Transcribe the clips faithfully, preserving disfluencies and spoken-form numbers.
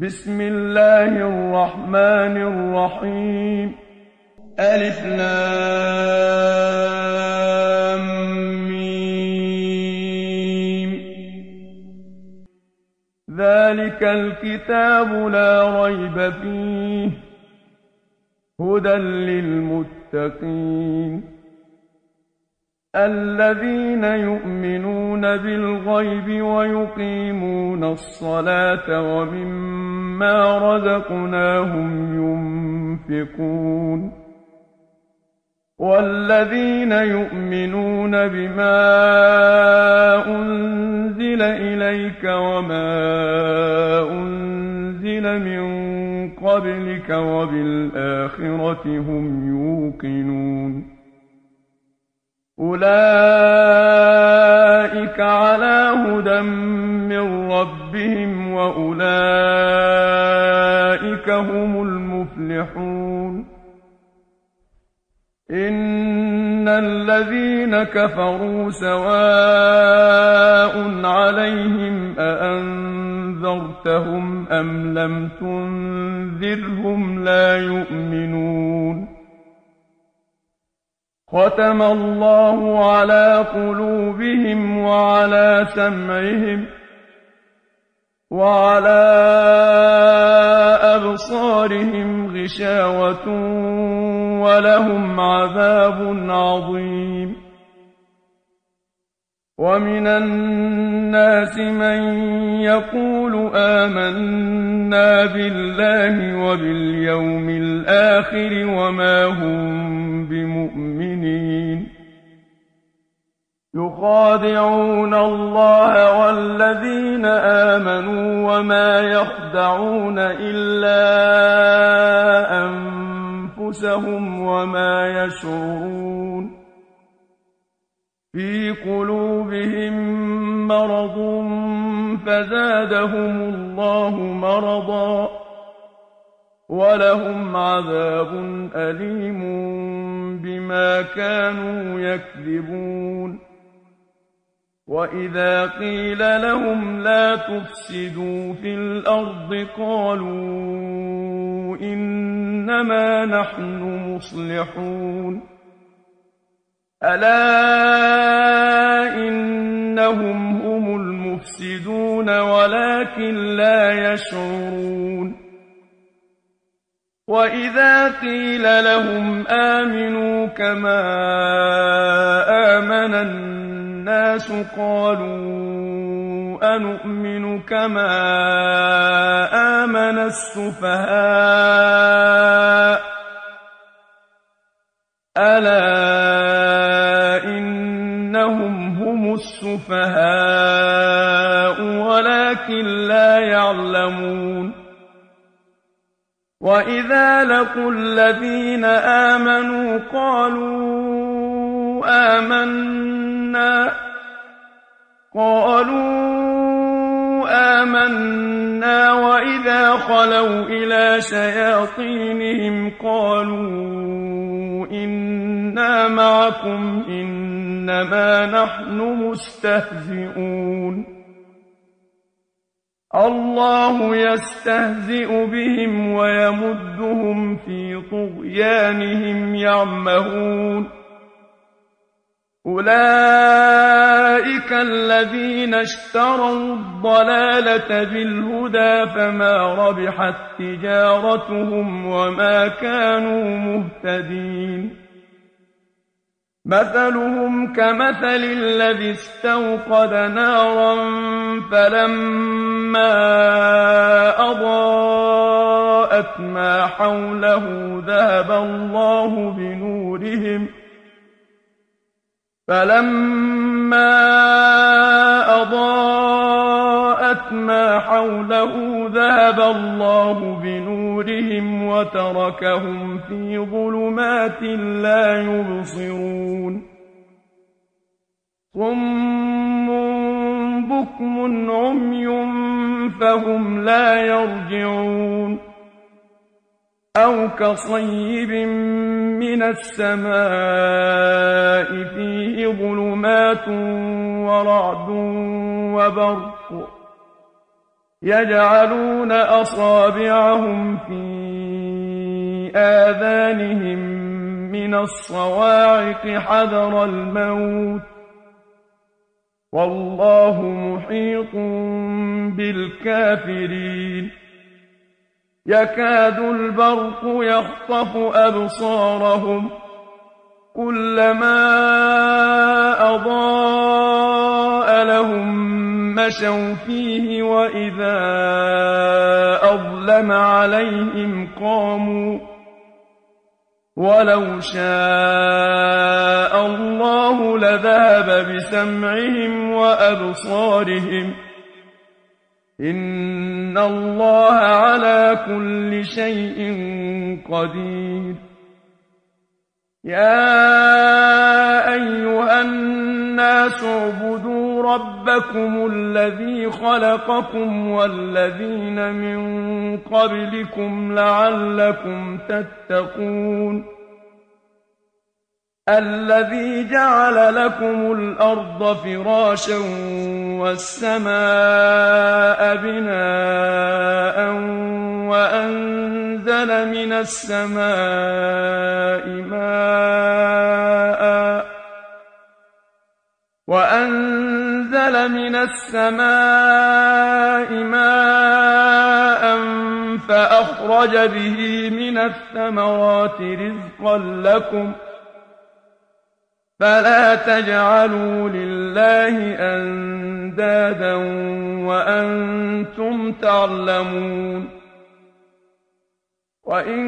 بسم الله الرحمن الرحيم. ألف لام ميم. ذلك الكتاب لا ريب فيه هدى للمتقين الذين يؤمنون بالغيب ويقيمون الصلاة ومما رزقناهم ينفقون والذين يؤمنون بما أنزل إليك وما أنزل من قبلك وبالآخرة هم يوقنون أولئك على هدى من ربهم وأولئك هم المفلحون. إن الذين كفروا سواء عليهم أأنذرتهم أم لم تنذرهم لا يؤمنون. ختم الله على قلوبهم وعلى سمعهم وعلى أبصارهم غشاوة ولهم عذاب عظيم. ومن الناس من يقول آمنا بالله وباليوم الآخر وما هم بمؤمنين يخادعون الله والذين آمنوا وما يخدعون إلا أنفسهم وما يشعرون. في قلوبهم مرض فزادهم الله مرضا ولهم عذاب أليم بما كانوا يكذبون. وإذا قيل لهم لا تفسدوا في الأرض قالوا إنما نحن مصلحون. ألا إنهم هم المفسدون ولكن لا يشعرون. وإذا قيل لهم آمنوا كما آمن الناس قالوا أنؤمن كما آمن السفهاء ألا إنهم هم السفهاء ولكن لا يعلمون. وإذا لقوا الذين آمنوا قالوا آمنا قالوا آمنا وإذا خلوا إلى شياطينهم قالوا إنا معكم إنما نحن مستهزئون. الله يستهزئ بهم ويمدهم في طغيانهم يعمهون. أولئك الذين اشتروا الضلالة بالهدى فما ربحت تجارتهم وما كانوا مهتدين. مثلهم كمثل الذي استوقد نارا فلما أضاءت ما حوله ذهب الله بنورهم فلما أضاءت ما حوله ذهب الله بنورهم وتركهم في ظلمات لا يبصرون. صم بكم عمي فهم لا يرجعون. أو كصيب من السماء فيه ظلمات ورعد وبرق يجعلون أصابعهم في آذانهم من الصواعق حذر الموت والله محيط بالكافرين يكاد البرق يخطف أبصارهم كلما أضاء لهم مشوا فيه وإذا أظلم عليهم قاموا ولو شاء الله لذهب بسمعهم وأبصارهم إن الله على كل شيء قدير يا أيها الناس اعبدوا ربكم الذي خلقكم والذين من قبلكم لعلكم تتقون الذي جعل لكم الأرض فراشا والسماء بناء وأنزل من السماء ماء وأنزل من السماء ماء فأخرج به من الثمرات رزقا لكم فلا تجعلوا لله أندادا وأنتم تعلمون وإن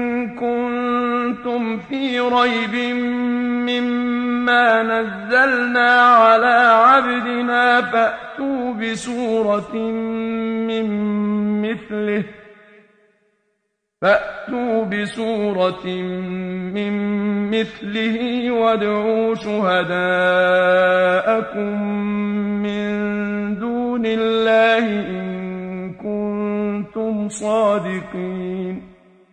كنتم في ريب مما نزلنا على عبدنا فأتوا بسورة من مثله فأتوا بسورة من مثله وادعوا شهداءكم من دون الله إن كنتم صادقين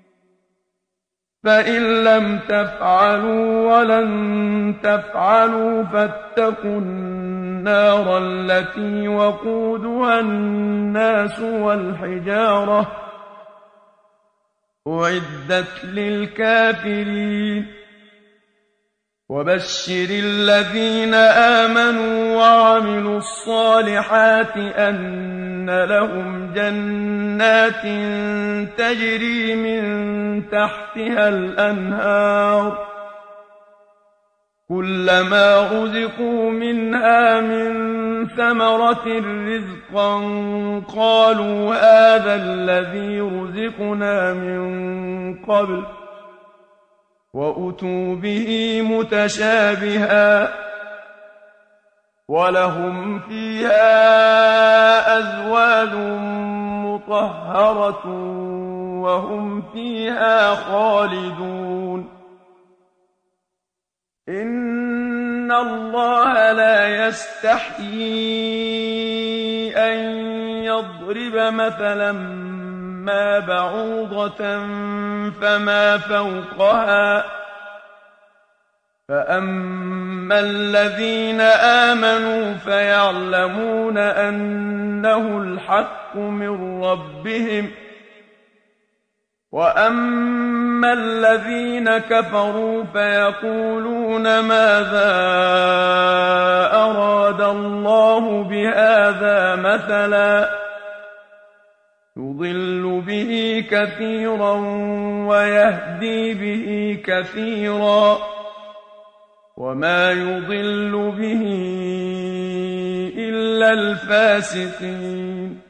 فإن لم تفعلوا ولن تفعلوا فاتقوا النار التي وقودها الناس والحجارة أعدت للكافرين وبشر الذين آمنوا وعملوا الصالحات أن لهم جنات تجري من تحتها الأنهار كلما رزقوا منها من ثمرة رزقا قالوا هذا الذي رزقنا من قبل وأتوا به متشابها ولهم فيها أزواج مطهرة وهم فيها خالدون إن الله لا يستحيي أن يضرب مثلا ما بعوضة فما فوقها فأما الذين آمنوا فيعلمون أنه الحق من ربهم وأما الذين كفروا فيقولون ماذا أراد الله بهذا مثلا يضل به كثيرا ويهدي به كثيرا وما يضل به إلا الفاسقين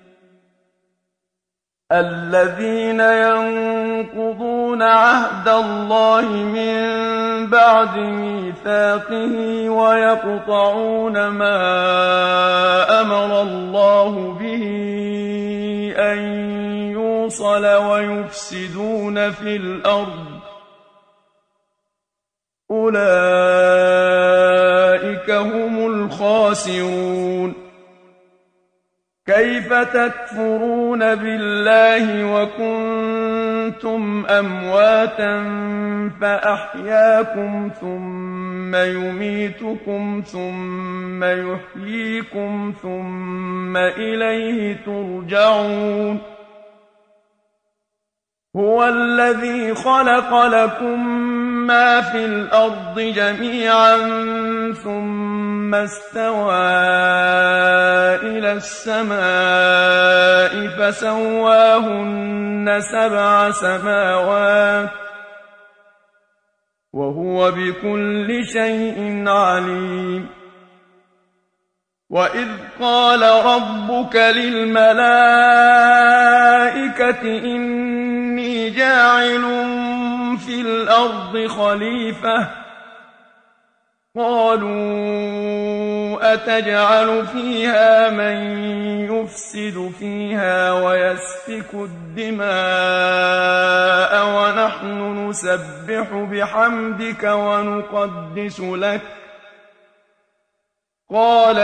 الذين ينقضون عهد الله من بعد ميثاقه ويقطعون ما أمر الله به أن يوصل ويفسدون في الأرض أولئك هم الخاسرون كيف تكفرون بالله وكنتم أمواتا فأحياكم ثم يميتكم ثم يحييكم ثم إليه ترجعون هو الذي خلق لكم ما في الأرض جميعا ثم استوى إلى السماء فسواهن سبع سماوات وهو بكل شيء عليم وإذ قال ربك للملائكة إني جاعل في الأرض خليفة قالوا أتجعل فيها من يفسد فيها ويسفك الدماء ونحن نسبح بحمدك ونقدس لك قال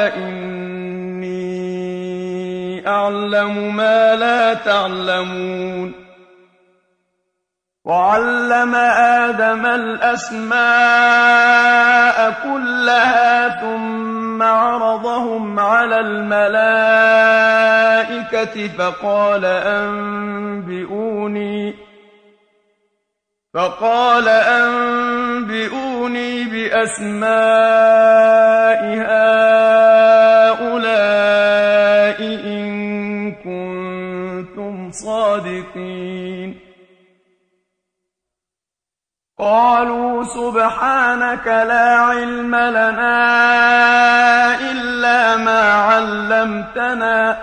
إني أعلم ما لا تعلمون وعلم آدم الأسماء كلها ثم عرضهم على الملائكة فقال أنبئوني فقال أنبئوني بأسماء هؤلاء إن كنتم صادقين قالوا سبحانك لا علم لنا إلا ما علمتنا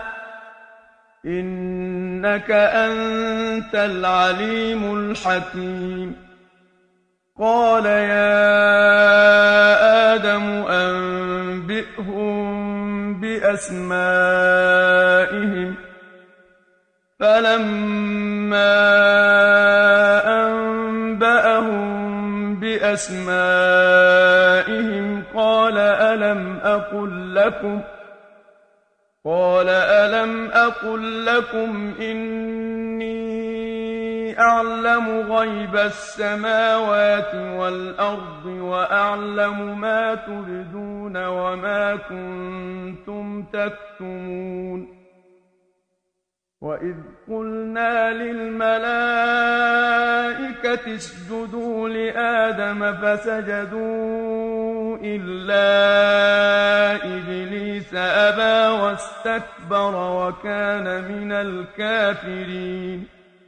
إنك أنت العليم الحكيم قال يا آدم أنبئهم بأسمائهم فلما أنبأهم بأسمائهم قال ألم أقل لكم قال ألم أقل لكم إني أعلم غيب السماوات والأرض وأعلم ما تبدون وما كنتم تكتمون وإذ قلنا للملائكة اسجدوا لآدم فسجدوا إلا إبليس أبى واستكبر وكان من الكافرين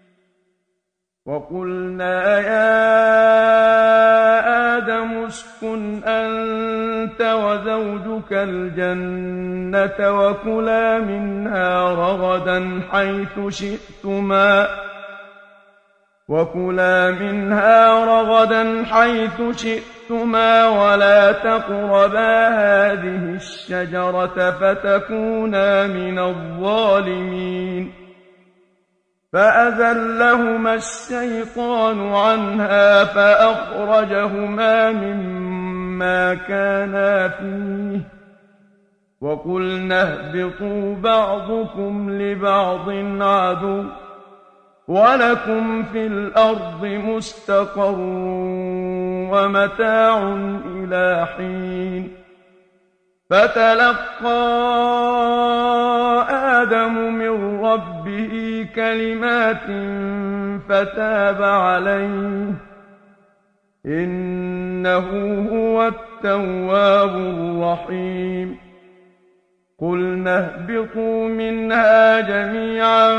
وقلنا يا آدم اسكن أنت وزوجك الجنة وكلا منها رغدا حيث شئتما وكلا منها رغدا حيث شئتما ولا تقربا هذه الشجرة فتكونا من الظالمين فأزلهما الشيطان عنها فأخرجهما مما كانا فيه وقلنا اهبطوا بعضكم لبعض عدو ولكم في الأرض مستقر ومتاع إلى حين فتلقى آدم من ربه كلمات فتاب عليه إنه هو التواب الرحيم قلنا اهبطوا منها جميعا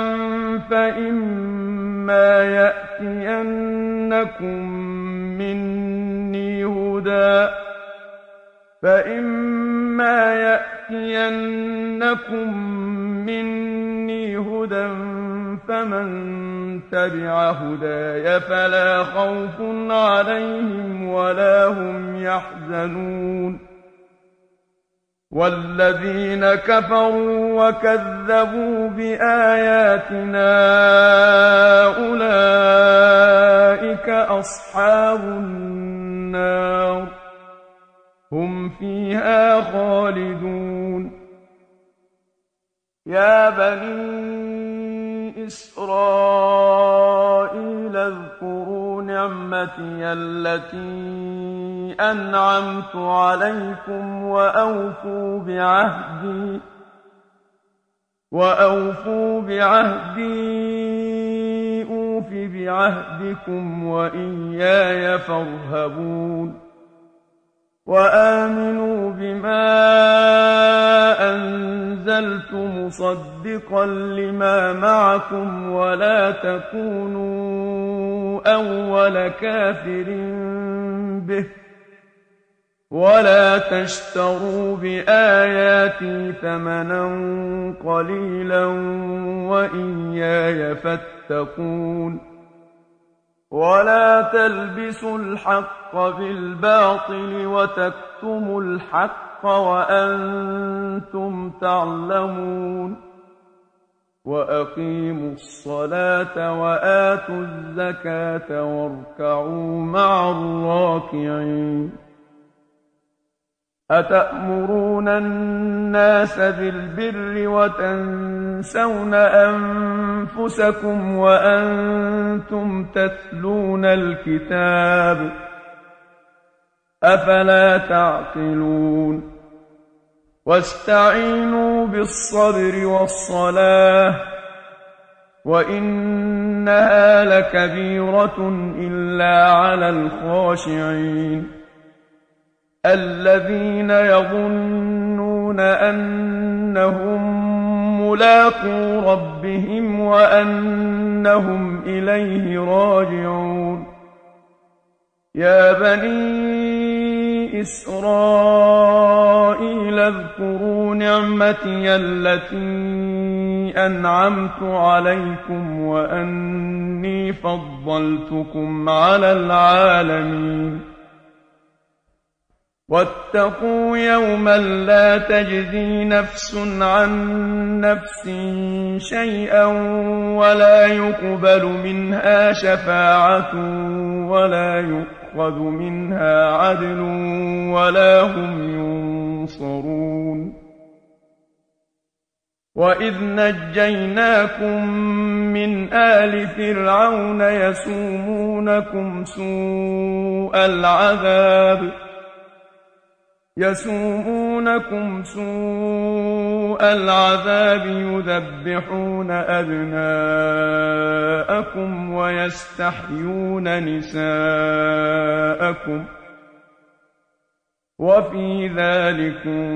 فإما يأتينكم مني هدى فإما يأتينكم مني هدى فمن تبع هداي فلا خوف عليهم ولا هم يحزنون والذين كفروا وكذبوا بآياتنا أولئك أصحاب النار هم فيها خالدون يا بني إسرائيل اذكروا نعمتي التي أنعمت عليكم وأوفوا بعهدي وأوفوا بعهدي أوف بعهدكم وإياي فارهبون وآمنوا بما أنزلت مصدقا لما معكم ولا تكونوا أول كافر به ولا تشتروا بآياتي ثمنا قليلا وإياي فاتقون ولا تلبسوا الحق بالباطل وتكتموا الحق وأنتم تعلمون وأقيموا الصلاة وآتوا الزكاة واركعوا مع الراكعين أتأمرون الناس بالبر وتنسون أنفسكم وأنتم تتلون الكتاب أفلا تعقلون واستعينوا بالصبر والصلاة وإنها لكبيرة إلا على الخاشعين الذين يظنون أنهم ملاقو ربهم وأنهم إليه راجعون يا بني إسرائيل اذكروا نعمتي التي أنعمت عليكم وأني فضلتكم على العالمين واتقوا يوما لا تجزي نفس عن نفس شيئا ولا يقبل منها شفاعة ولا يؤخذ منها عدل ولا هم ينصرون وإذ نجيناكم من آل فرعون يسومونكم سوء العذاب يسومونكم سوء العذاب يذبحون أبناءكم ويستحيون نساءكم وفي ذلكم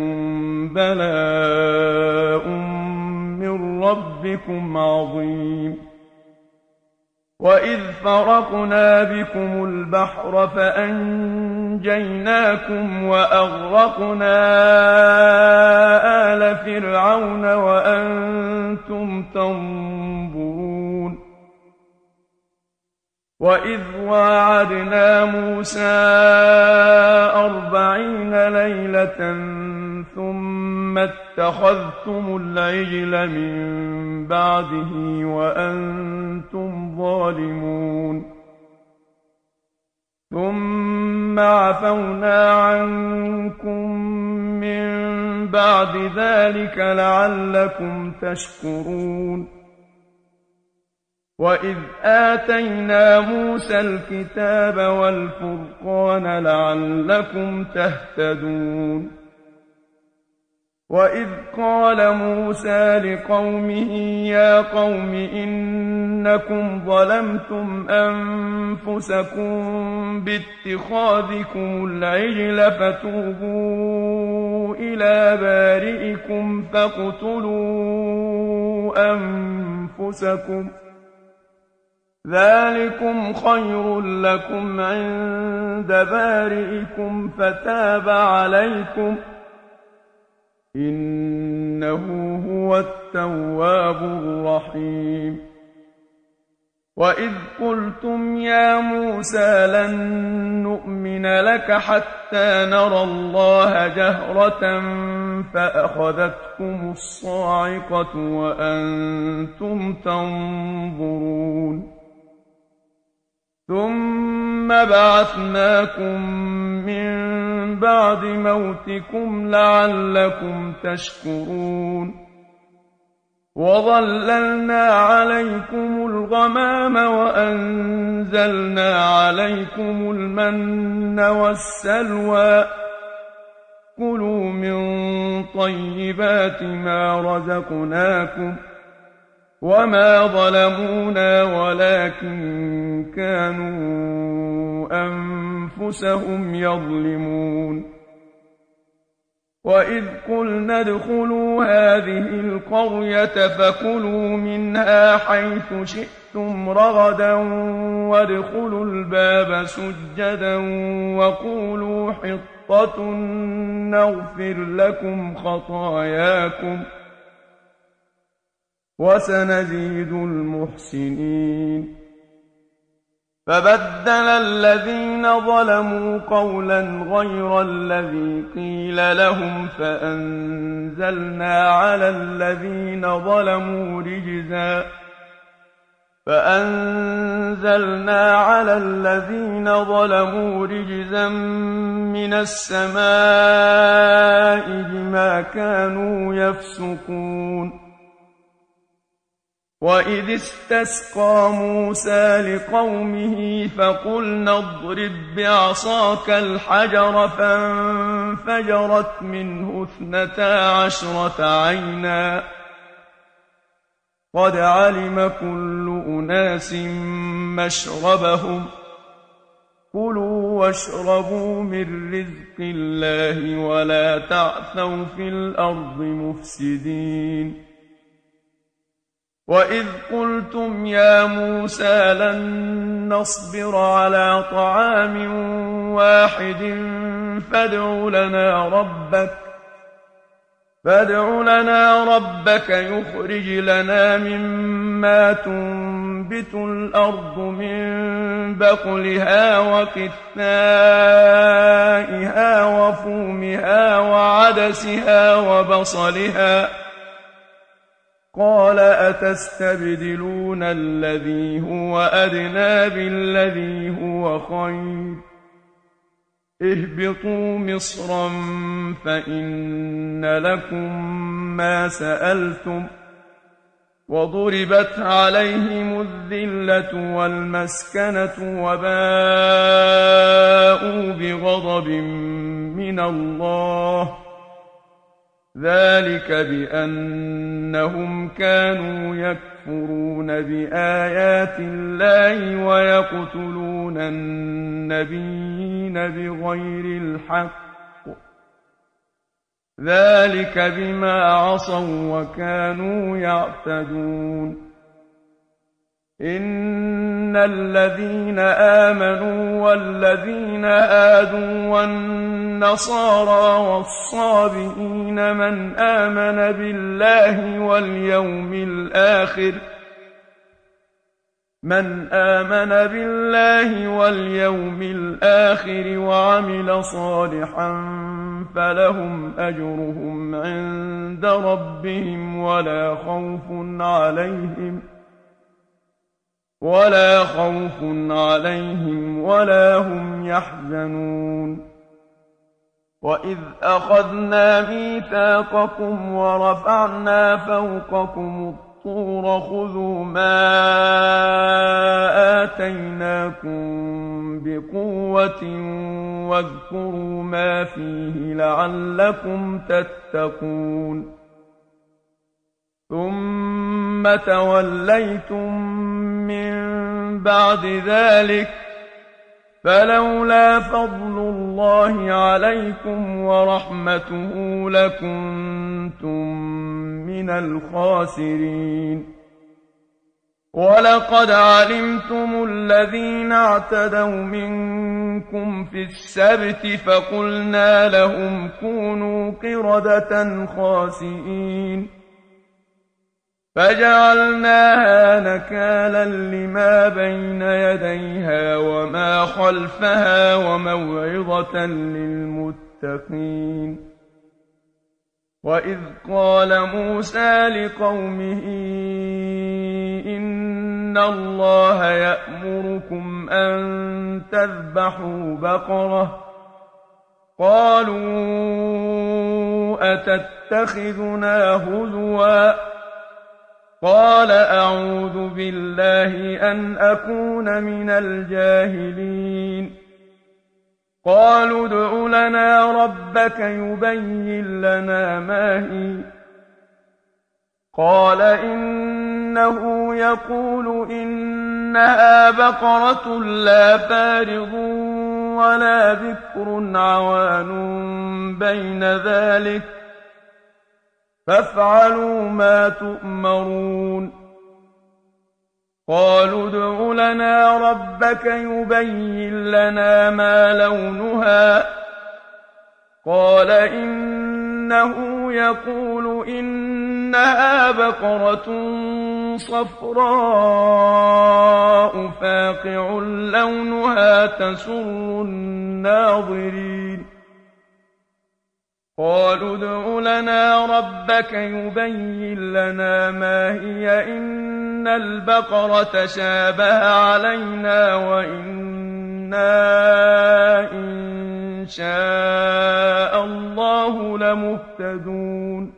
بلاء من ربكم عظيم وإذ فرقنا بكم البحر فأنجيناكم وأغرقنا آل فرعون وأنتم تنظرون وإذ واعدنا موسى أربعين ليلة ثم اتخذتم العجل من بعده وأنتم ظالمون ثم عفونا عنكم من بعد ذلك لعلكم تشكرون وإذ آتينا موسى الكتاب والفرقان لعلكم تهتدون وإذ قال موسى لقومه يا قوم إنكم ظلمتم أنفسكم باتخاذكم العجل فتوبوا إلى بارئكم فاقتلوا أنفسكم ذلكم خير لكم عند بارئكم فتاب عليكم إنه هو التواب الرحيم وإذ قلتم يا موسى لن نؤمن لك حتى نرى الله جهرة فأخذتكم الصاعقة وأنتم تنظرون ثم بعثناكم من بعد موتكم لعلكم تشكرون وظللنا عليكم الغمام وأنزلنا عليكم المن والسلوى كلوا من طيبات ما رزقناكم وما ظلمونا ولكن كانوا أنفسهم يظلمون وإذ قلنا ادخلوا هذه القرية فكلوا منها حيث شئتم رغدا وادخلوا الباب سجدا وقولوا حطة نغفر لكم خطاياكم وسنزيد المحسنين فبدل الذين ظلموا قولا غير الذي قيل لهم فأنزلنا على الذين ظلموا رجزا فأنزلنا على الذين ظلموا رجزا من السماء بما كانوا يفسقون وإذ استسقى موسى لقومه فقلنا اضرب بعصاك الحجر فانفجرت منه اثنتا عشرة عينا قد علم كل أناس مشربهم كلوا واشربوا من رزق الله ولا تعثوا في الأرض مفسدين وإذ قلتم يا موسى لن نصبر على طعام واحد فادع لنا ربك فادع لنا ربك يخرج لنا مما تنبت الأرض من بقلها وقثائها وفومها وعدسها وبصلها قال أتستبدلون الذي هو أدنى بالذي هو خير اهبطوا مصرا فإن لكم ما سألتم وضربت عليهم الذلة والمسكنة وباءوا بغضب من الله ذلك بأنهم كانوا يكفرون بآيات الله ويقتلون النبيين بغير الحق ذلك بما عصوا وكانوا يعتدون إن الذين آمنوا والذين هادوا والنصارى والصابئين من آمن بالله واليوم الآخر من آمن بالله واليوم الآخر وعمل صالحا فلهم أجرهم عند ربهم ولا خوف عليهم ولا خوف عليهم ولا هم يحزنون وإذ أخذنا ميثاقكم ورفعنا فوقكم الطور خذوا ما آتيناكم بقوة واذكروا ما فيه لعلكم تتقون ثم توليتم من بعد ذلك فلولا فضل الله عليكم ورحمته لكنتم من الخاسرين ولقد علمتم الذين اعتدوا منكم في السبت فقلنا لهم كونوا قردة خاسئين فجعلناها نكالا لما بين يديها وما خلفها وموعظة للمتقين وإذ قال موسى لقومه إن الله يأمركم أن تذبحوا بقرة قالوا أتتخذنا هزوا قال أعوذ بالله أن أكون من الجاهلين قالوا ادع لنا ربك يبين لنا ما هي قال إنه يقول إنها بقرة لا فارض ولا بكر عوان بين ذلك فافعلوا ما تؤمرون قالوا ادع لنا ربك يبين لنا ما لونها قال إنه يقول إنها بقرة صفراء فاقع لونها تسر الناظرين قالوا ادع لنا ربك يبين لنا ما هي إن البقرة شابه علينا وإنا إن شاء الله لمهتدون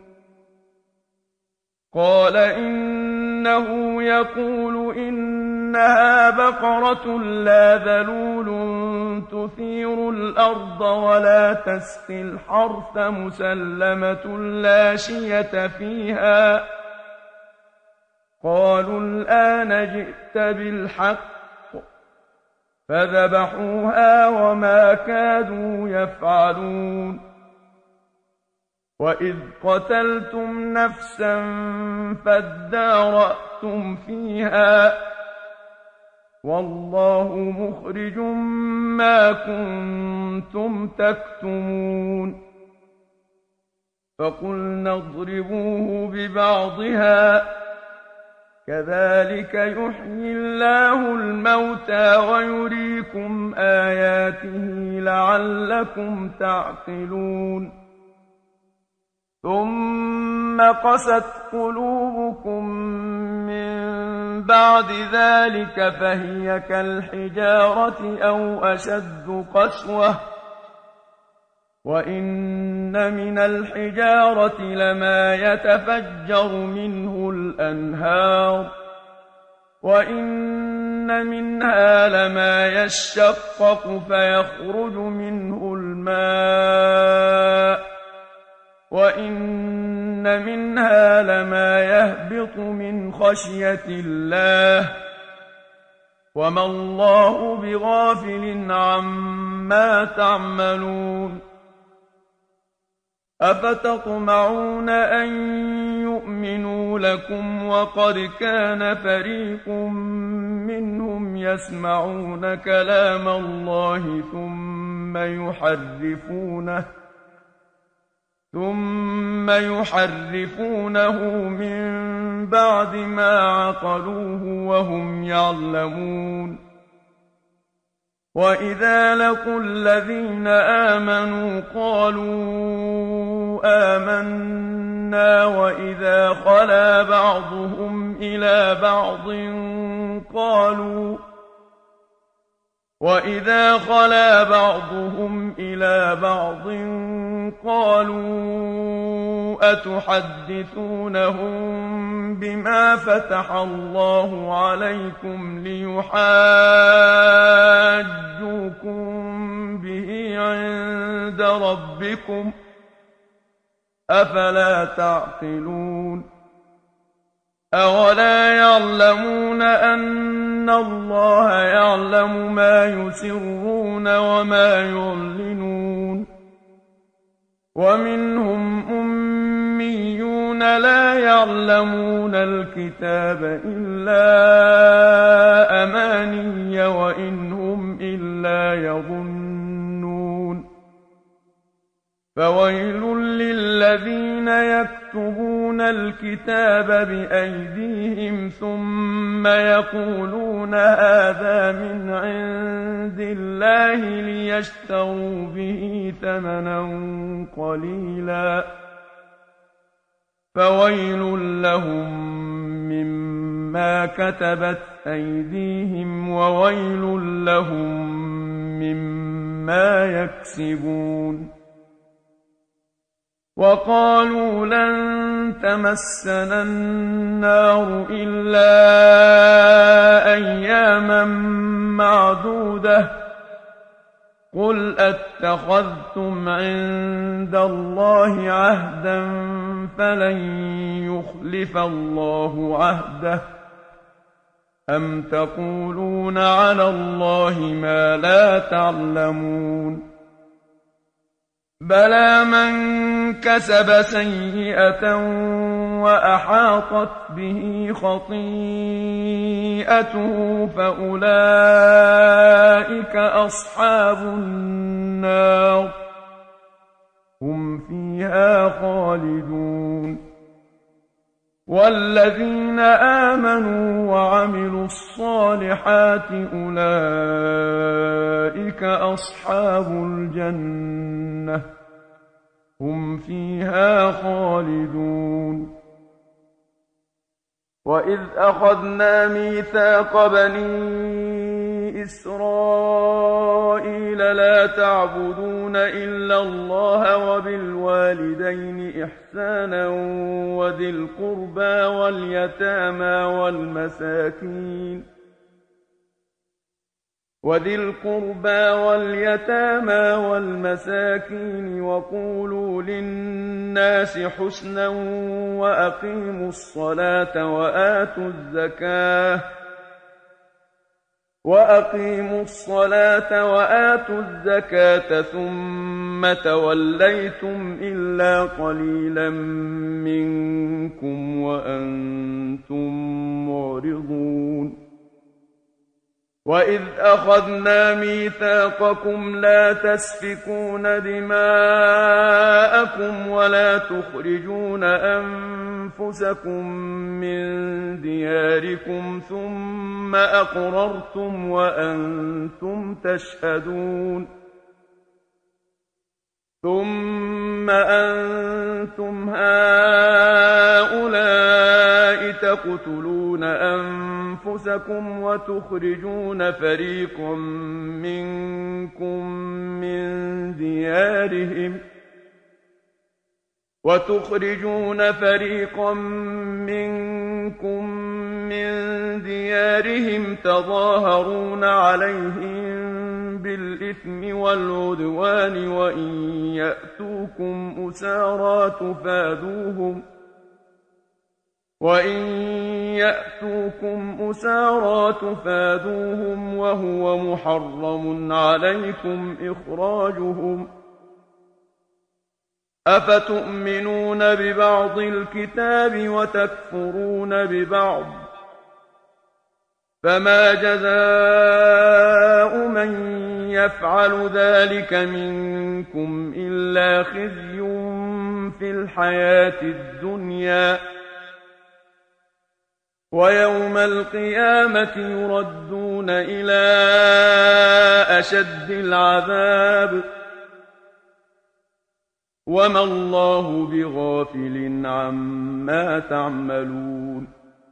قال إنه يقول إنها بقرة لا ذلول تثير الأرض ولا تسقي الحرث مسلمة لا شية فيها قالوا الآن جئت بالحق فذبحوها وما كادوا يفعلون وإذ قتلتم نفسا فادارأتم فيها والله مخرج ما كنتم تكتمون فقلنا اضربوه ببعضها كذلك يحيي الله الموتى ويريكم آياته لعلكم تعقلون ثم قست قلوبكم من بعد ذلك فهي كالحجارة أو أشد قسوة وإن من الحجارة لما يتفجر منه الأنهار وإن منها لما يشقق فيخرج منه الماء وإن منها لما يهبط من خشية الله وما الله بغافل عما تعملون أفتطمعون أن يؤمنوا لكم وقد كان فريق منهم يسمعون كلام الله ثم يحرفونه ثم يحرفونه من بعد ما عقلوه وهم يعلمون وإذا لقوا الذين آمنوا قالوا آمنا وإذا خلا بعضهم إلى بعض قالوا وإذا خلا بعضهم إلى بعض قالوا أتحدثونهم بما فتح الله عليكم ليحاجوكم به عند ربكم أفلا تعقلون أولا يعلمون أن الله يعلم ما يسرون وما يعلنون ومنهم أميون لا يعلمون الكتاب إلا أماني وإن هم إلا يظنون فويل للذين يكتبون الكتاب بأيديهم ثم يقولون هذا من عند الله ليشتروا به ثمنا قليلا فويل لهم مما كتبت أيديهم وويل لهم مما يكسبون وقالوا لن تمسنا النار إلا أياما معدودة قل أتخذتم عند الله عهدا فلن يخلف الله عهده أم تقولون على الله ما لا تعلمون بلى من كسب سيئة وأحاطت به خطيئته فأولئك أصحاب النار هم فيها خالدون والذين آمنوا وعملوا الصالحات أولئك أصحاب الجنة هم فيها خالدون وإذ أخذنا ميثاق بني إسرائيل لا تعبدون إلا الله وبالوالدين إحسانا وذي القربى واليتامى والمساكين وذي القربى واليتامى والمساكين وقولوا للناس حسنا وأقيموا الصلاة وآتوا الزكاة وأقيموا الصلاة وآتوا الزكاة ثم توليتم إلا قليلا منكم وأنتم معرضون وإذ أخذنا ميثاقكم لا تسفكون دماءكم ولا تخرجون أنفسكم من دياركم ثم أقررتم وأنتم تشهدون ثم أنتم هؤلاء تقتلون أنفسكم وتخرجون فريقا منكم من ديارهم وتخرجون فريقا منكم من ديارهم تظاهرون عليهم بالإثم والعدوان وإن يأتوكم أسارى تفادوهم وإن يأتوكم أسارى تفادوهم وهو محرم عليكم إخراجهم أفتؤمنون ببعض الكتاب وتكفرون ببعض فما جزاء من يفعل ذلك منكم إلا خزي في الحياة الدنيا ويوم القيامة يردون إلى أشد العذاب وما الله بغافل عما تعملون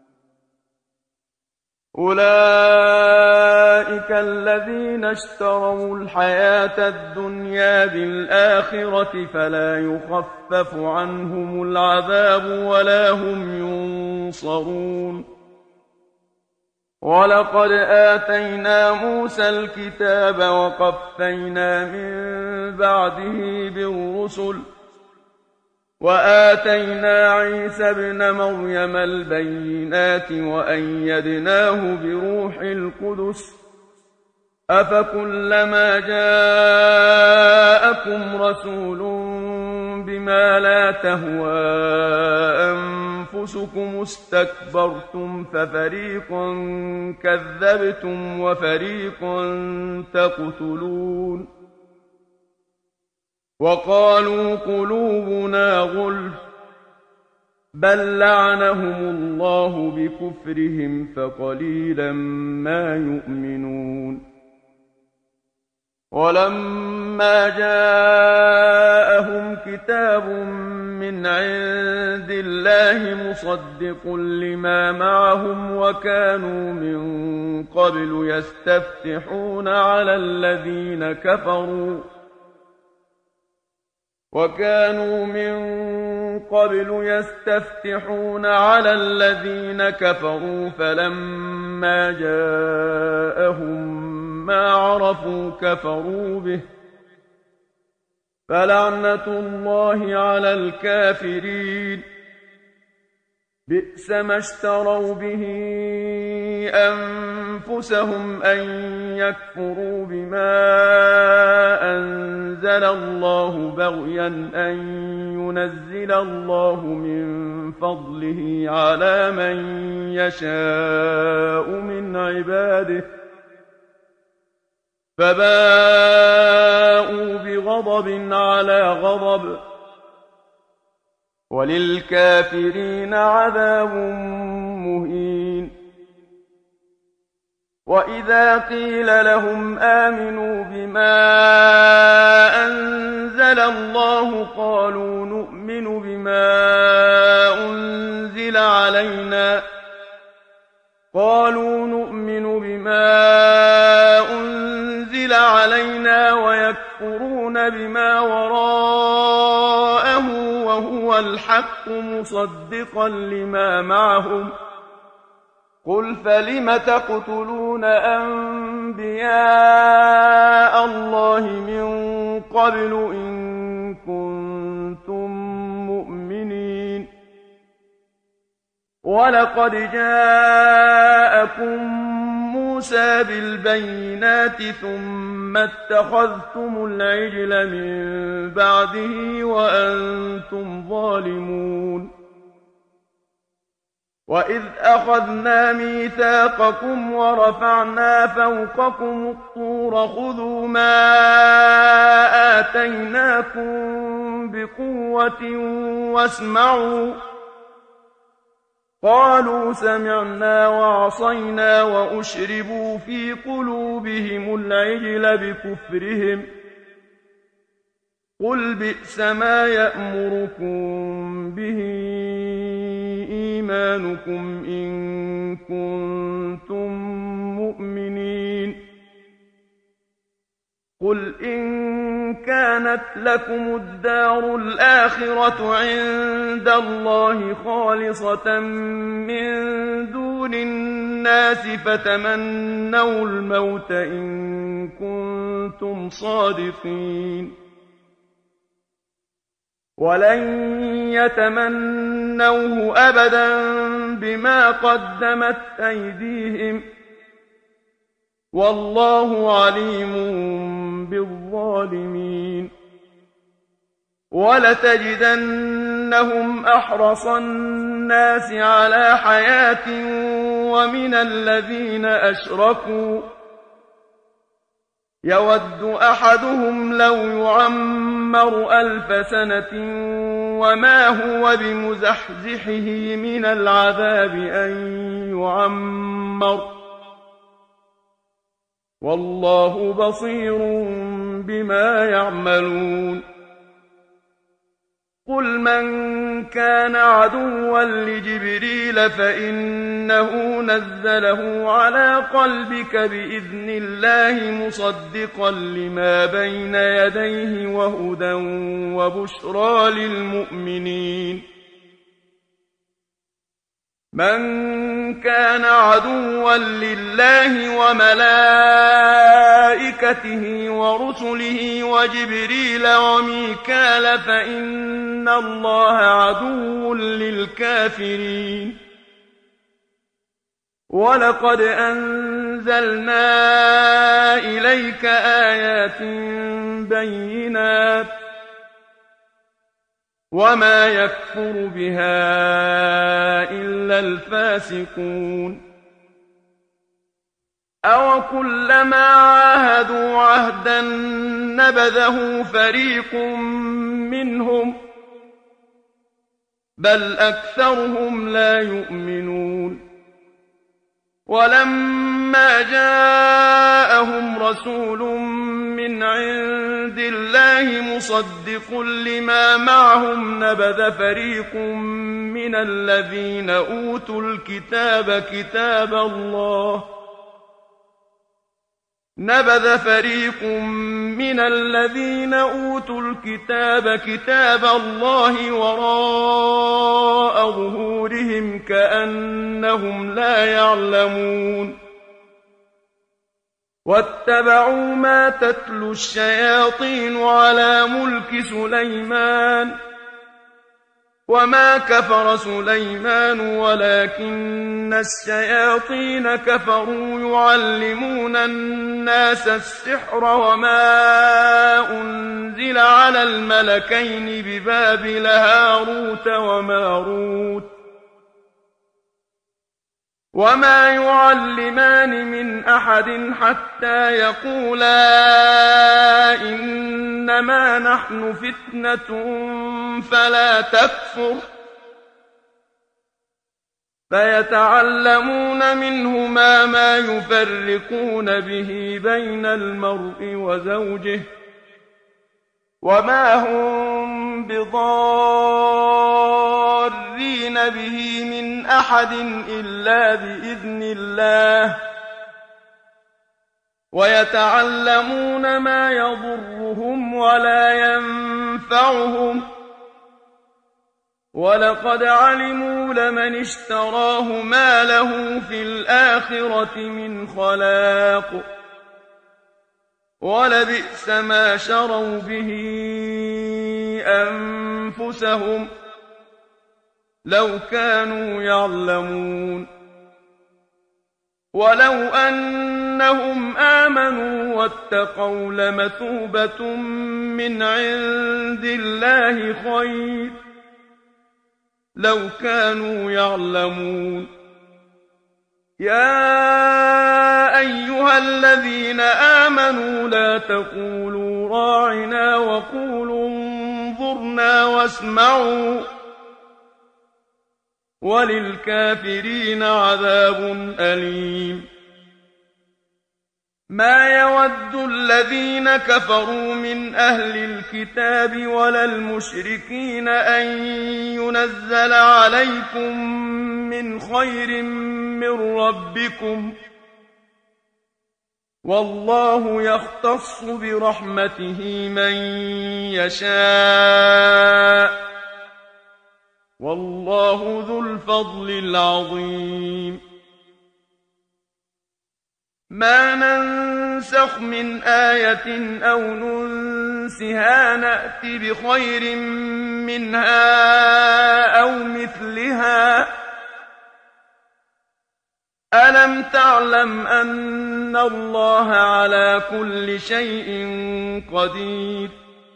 أولئك الذين اشتروا الحياة الدنيا بالآخرة فلا يخفف عنهم العذاب ولا هم ينصرون ولقد آتينا موسى الكتاب وقفينا من بعده بالرسل وآتينا عيسى ابن مريم البينات وأيدناه بروح القدس أفكلما جاءكم رسول بما لا تهوى أنفسكم استكبرتم ففريقا كذبتم وفريقا تقتلون وقالوا قلوبنا غلف بل لعنهم الله بكفرهم فقليلا ما يؤمنون ولما جاءهم كتاب من عند الله مصدق لما معهم وكانوا من قبل يستفتحون على الذين كفروا وكانوا من قبل يستفتحون على الذين كفروا فلما جاءهم ما عرفوا كفروا به فلعنة الله على الكافرين بئس ما اشتروا به أنفسهم أن يكفروا بما أنزل الله بغيا أن ينزل الله من فضله على من يشاء من عباده فباءوا بغضب على غضب وللكافرين عذاب مهين وإذا قيل لهم آمنوا بما أنزل الله قالوا نؤمن بما أنزل علينا قالوا نؤمن بما أنزل علينا ويكفرون بما وراءه وهو الحق مصدقا لما معهم قل فلم تقتلون أنبياء الله من قبل إن كنتم مؤمنين ولقد جاءكم موسى بالبينات ثم اتخذتم العجل من بعده وأنتم ظالمون وإذ أخذنا ميثاقكم ورفعنا فوقكم الطور خذوا ما آتيناكم بقوة واسمعوا قالوا سمعنا وعصينا وأشربوا في قلوبهم العجل بكفرهم قل بئس ما يأمركم به إيمانكم إن كنتم مؤمنين قل إن كانت لكم الدار الآخرة عند الله خالصة من دون الناس فتمنوا الموت إن كنتم صادقين ولن يتمنوه أبدا بما قدمت أيديهم والله عليم بالظالمين ولتجدنهم أحرص الناس على حياة ومن الذين أشركوا يود أحدهم لو يعمر ألف سنة وما هو بمزحزحه من العذاب أن يعمر والله بصير بما يعملون قل من كان عدوا لجبريل فإنه نزله على قلبك بإذن الله مصدقا لما بين يديه وهدى وبشرى للمؤمنين من كان عدوا لله وملائكته ورسله وجبريل وميكال فإن الله عدو للكافرين ولقد أنزلنا إليك آيات بينات وما يكفر بها إلا الفاسقون أو كلما عاهدوا عهدا نبذه فريق منهم بل أكثرهم لا يؤمنون ولما جاءهم رسول من عند الله مصدق لما معهم نبذ فريق من الذين أوتوا الكتاب كتاب الله نبذ فريق من الذين أوتوا الكتاب كتاب الله وراء ظهورهم كأنهم لا يعلمون واتبعوا ما تتلو الشياطين على ملك سليمان وما كفر سليمان ولكن الشياطين كفروا يعلمون الناس السحر وما أنزل على الملكين ببابل هاروت وماروت وما يعلمان من أحد حتى يقولا إنما نحن فتنة فلا تكفر فيتعلمون منهما ما يفرقون به بين المرء وزوجه وما هم بضارين به من أحد إلا بإذن الله ويتعلمون ما يضرهم ولا ينفعهم ولقد علموا لمن اشتراه ما له في الآخرة من خلاق ولبئس ما شروا به أنفسهم لو كانوا يعلمون ولو أنهم آمنوا واتقوا لمثوبة من عند الله خير لو كانوا يعلمون يا أيها الذين آمنوا لا تقولوا راعنا وقولوا انظرنا واسمعوا وللكافرين عذاب أليم ما يود الذين كفروا من أهل الكتاب ولا المشركين أن ينزل عليكم من خير من ربكم والله يختص برحمته من يشاء والله ذو الفضل العظيم ما ننسخ من آية أو ننسها نأت بخير منها أو مثلها ألم تعلم أن الله على كل شيء قدير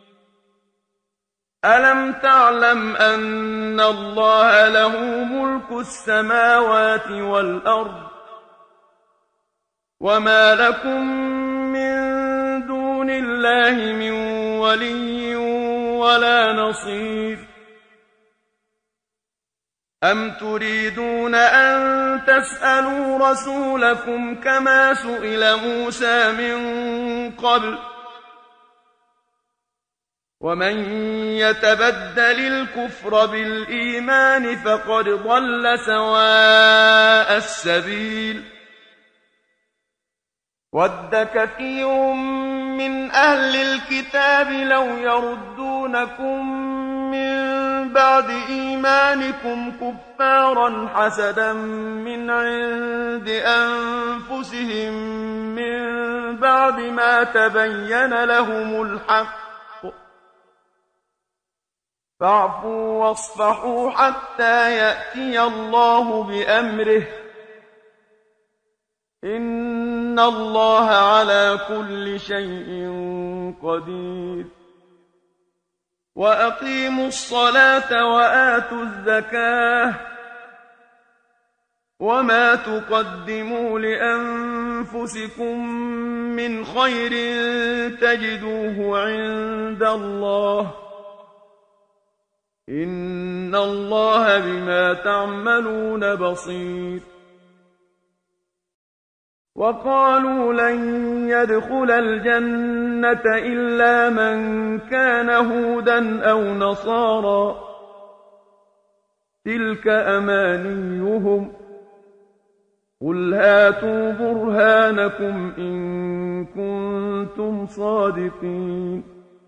ألم تعلم أن الله له ملك السماوات والأرض وما لكم من دون الله من ولي ولا نصير أم تريدون أن تسألوا رسولكم كما سئل موسى من قبل ومن يتبدل الكفر بالإيمان فقد ضل سواء السبيل ود كثير من أهل الكتاب لو يردونكم من بعد إيمانكم كفارا حسدا من عند أنفسهم من بعد ما تبين لهم الحق فاعفوا واصفحوا حتى يأتي الله بأمره إن الله على كل شيء قدير وأقيموا الصلاة وآتوا الزكاة وما تقدموا لأنفسكم من خير تجدوه عند الله إن الله بما تعملون بصير وقالوا لن يدخل الجنة إلا من كان هودا أو نصارى تلك أمانيهم قل هاتوا برهانكم إن كنتم صادقين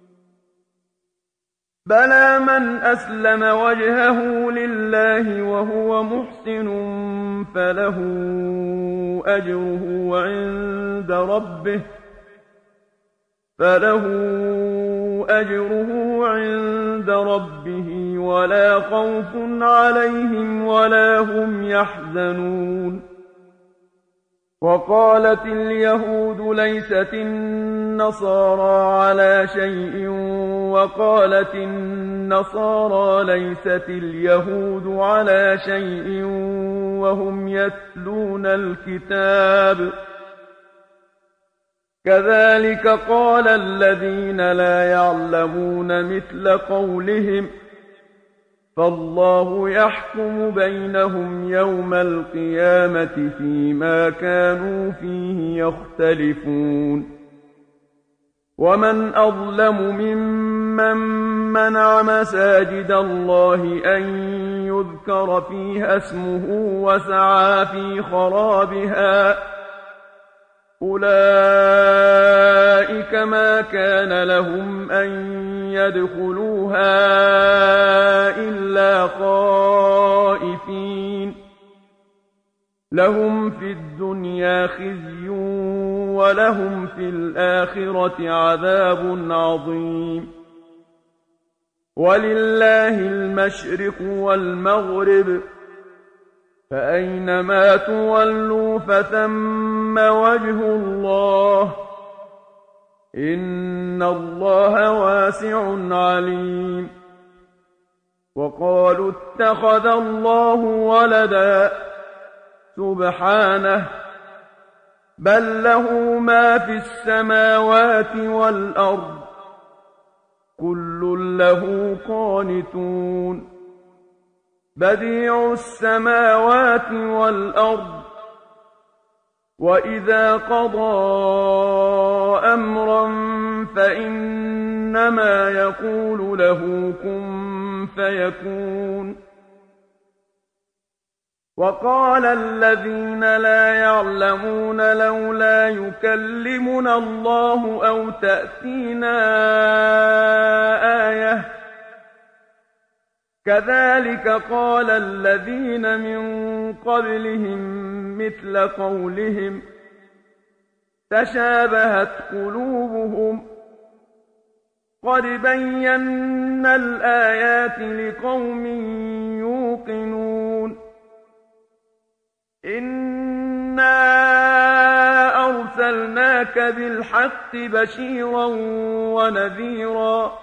بلى من أسلم وجهه لله وهو محسن فله أجره عند ربه فله أجره عند ربه ولا خوف عليهم ولا هم يحزنون وقالت اليهود ليست النصارى على شيء وقالت النصارى ليست اليهود على شيء وهم يتلون الكتاب كذلك قال الذين لا يعلمون مثل قولهم فالله يحكم بينهم يوم القيامة فيما كانوا فيه يختلفون ومن أظلم ممن منع مساجد الله أن يذكر فيها اسمه وسعى في خرابها أولئك ما كان لهم أن يدخلوها إلا خائفين لهم في الدنيا خزي ولهم في الآخرة عذاب عظيم ولله المشرق والمغرب فأينما تولوا فثم وجه الله إن الله واسع عليم وقالوا اتخذ الله ولدا سبحانه بل له ما في السماوات والأرض كل له قانتون بديع السماوات والأرض وإذا قضى أمرا فإنما يقول له كن فيكون وقال الذين لا يعلمون لولا يكلمنا الله أو تأتينا آية كذلك قال الذين من قبلهم مثل قولهم تشابهت قلوبهم قد بينا الآيات لقوم يوقنون إنا أرسلناك بالحق بشيرا ونذيرا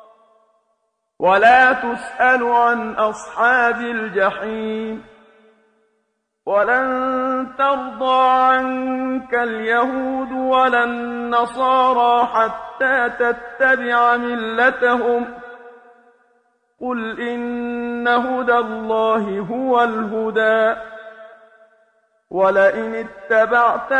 ولا تسأل عن أصحاب الجحيم ولن ترضى عنك اليهود ولا النصارى حتى تتبع ملتهم قل إن هدى الله هو الهدى ولئن اتبعت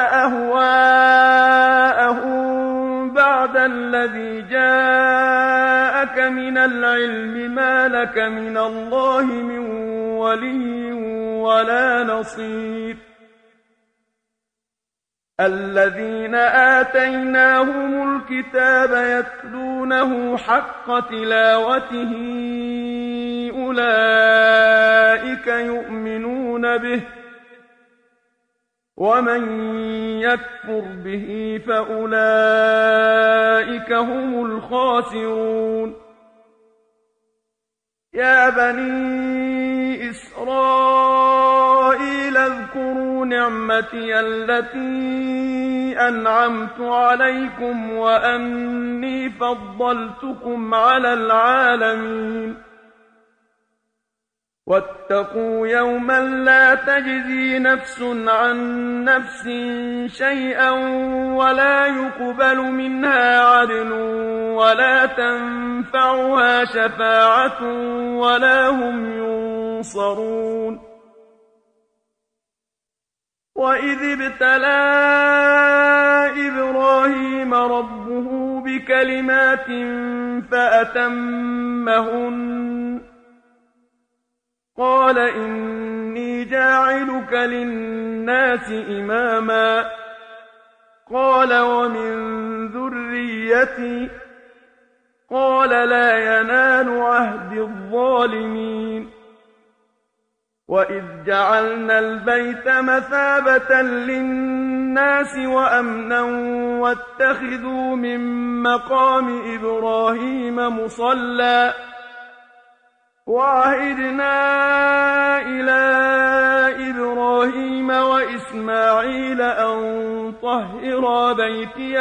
أهواءهم بعد الذي جاءك من العلم ما لك من الله من ولي ولا نصير الذين آتيناهم الكتاب يتلونه حق تلاوته أولئك يؤمنون به ومن يكفر به فأولئك هم الخاسرون يا بني إسرائيل اذكروا نعمتي التي أنعمت عليكم وأني فضلتكم على العالمين واتقوا يوما لا تجزي نفس عن نفس شيئا ولا يقبل منها عدل ولا تنفعها شفاعة ولا هم ينصرون وإذ ابتلى إبراهيم ربه بكلمات فأتمهن قال إني جاعلك للناس إماما قال ومن ذريتي قال لا ينال عهد الظالمين وإذ جعلنا البيت مثابة للناس وأمنا واتخذوا من مقام إبراهيم مصلى وعهدنا إلى إبراهيم وإسماعيل أن طهرا بيتي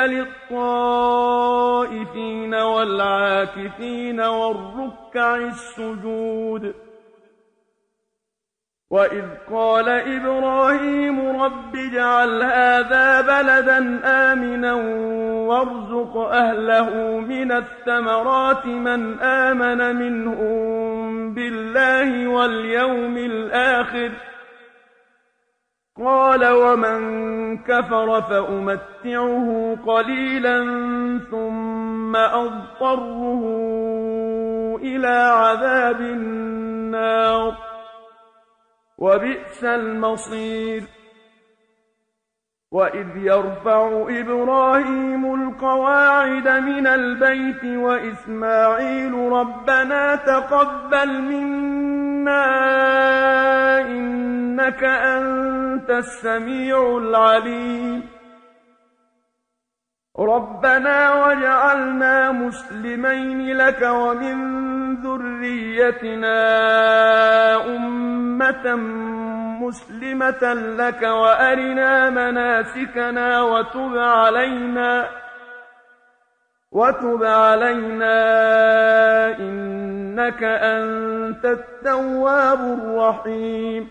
للطائفين والعاكفين والركع السجود وإذ قال إبراهيم رب اجعل هذا بلدا آمنا وارزق أهله من الثمرات من آمن منهم بالله واليوم الآخر قال ومن كفر فأمتعه قليلا ثم أضطره إلى عذاب النار وبئس المصير وإذ يرفع إبراهيم القواعد من البيت وإسماعيل ربنا تقبل منا إنك أنت السميع العليم ربنا واجعلنا مسلمين لك ومن ذريتنا أمة مسلمة لك وأرنا مناسكنا وتب علينا وتب علينا إنك أنت التواب الرحيم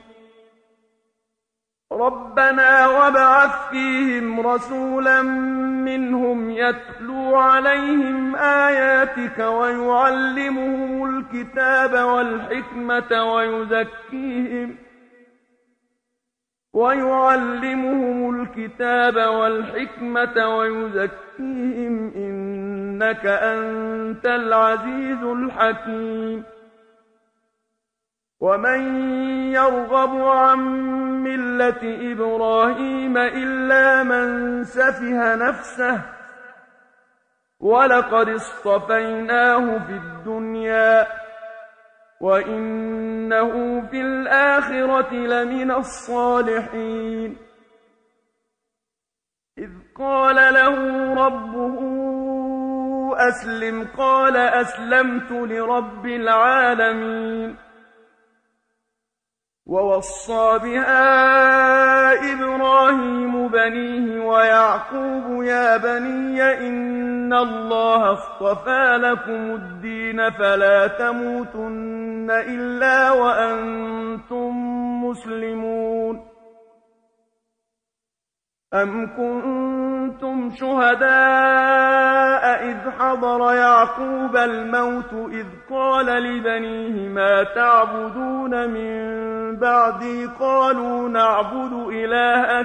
ربنا وابعث فيهم رسولا منهم يتلو عليهم آياتك ويعلمهم الكتاب والحكمة ويزكيهم ويعلمهم الكتاب والحكمة ويزكيهم إنك أنت العزيز الحكيم ومن يرغب عن ملة إبراهيم إلا من سفه نفسه ولقد اصطفيناه في الدنيا وإنه في الآخرة لمن الصالحين إذ قال له ربه أسلم قال أسلمت لرب العالمين ووصى بها إبراهيم بنيه ويعقوب يا بني إن الله اصطفى لكم الدين فلا تموتن إلا وأنتم مسلمون أم كنتم شهداء إذ حضر يعقوب الموت إذ قال لبنيه ما تعبدون من بعدي قالوا نعبد إلهك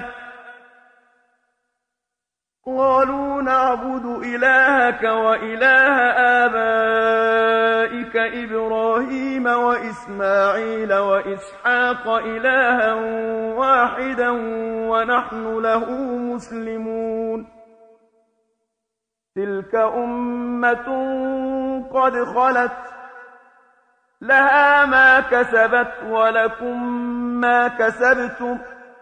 قالوا نعبد إلهك وإله آبائك إبراهيم وإسماعيل وإسحاق إلها واحدا ونحن له مسلمون تلك أمة قد خلت لها ما كسبت ولكم ما كسبتم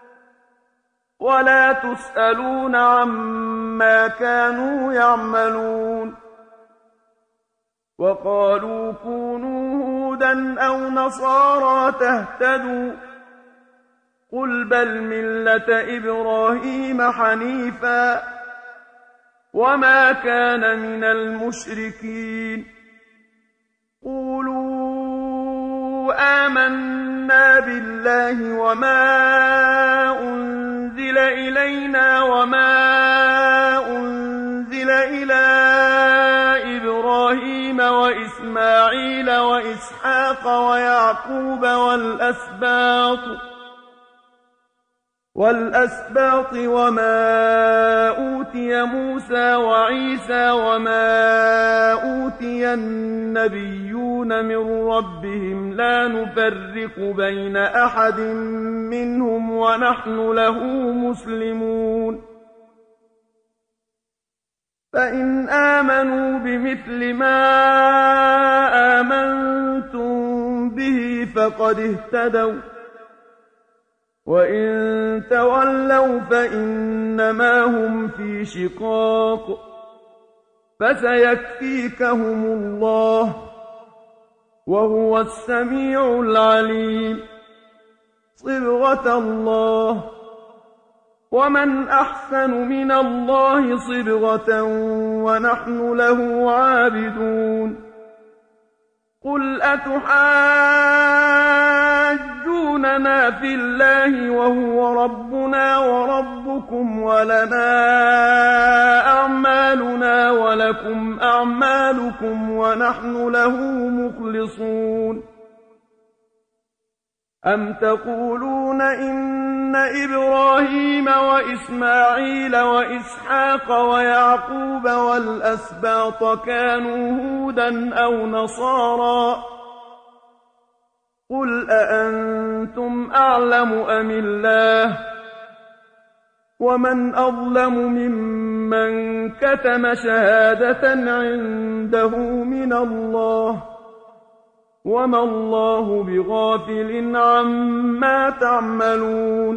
ولا تسألون عما كانوا يعملون وقالوا كونوا هودا أو نصارى تهتدوا قل بل ملة إبراهيم حنيفا وما كان من المشركين قولوا آمنا بالله وما أنزل إلينا وما أنزل إلى إبراهيم وإسماعيل وإسحاق ويعقوب والأسباط والأسباط وما أوتي موسى وعيسى وما أوتي النبيون من ربهم لا نفرق بين أحد منهم ونحن له مسلمون فإن آمنوا بمثل ما آمنتم به فقد اهتدوا وإن تولوا فإنما هم في شقاق فسيكفيكهم الله وهو السميع العليم صبغة الله ومن أحسن من الله صبغة ونحن له عابدون قل أتحاجوننا في الله وهو ربنا وربكم ولنا أعمالنا ولكم أعمالكم ونحن له مخلصون أم تقولون إن إبراهيم وإسماعيل وإسحاق ويعقوب والأسباط كانوا هودا أو نصارى قل أأنتم أعلم أم الله ومن أظلم ممن كتم شهادة عنده من الله وما الله بغافل عما تعملون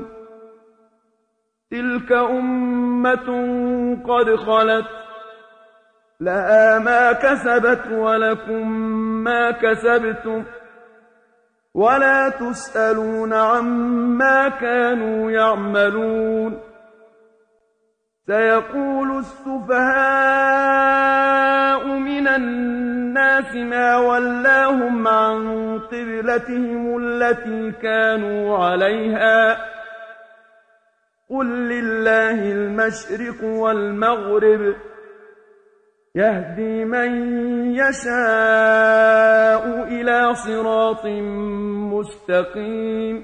تلك أمة قد خلت لها ما كسبت ولكم ما كسبتم ولا تسألون عما كانوا يعملون سيقول السفهاء من الناس ما ولاهم عن قبلتهم التي كانوا عليها قل لله المشرق والمغرب يهدي من يشاء إلى صراط مستقيم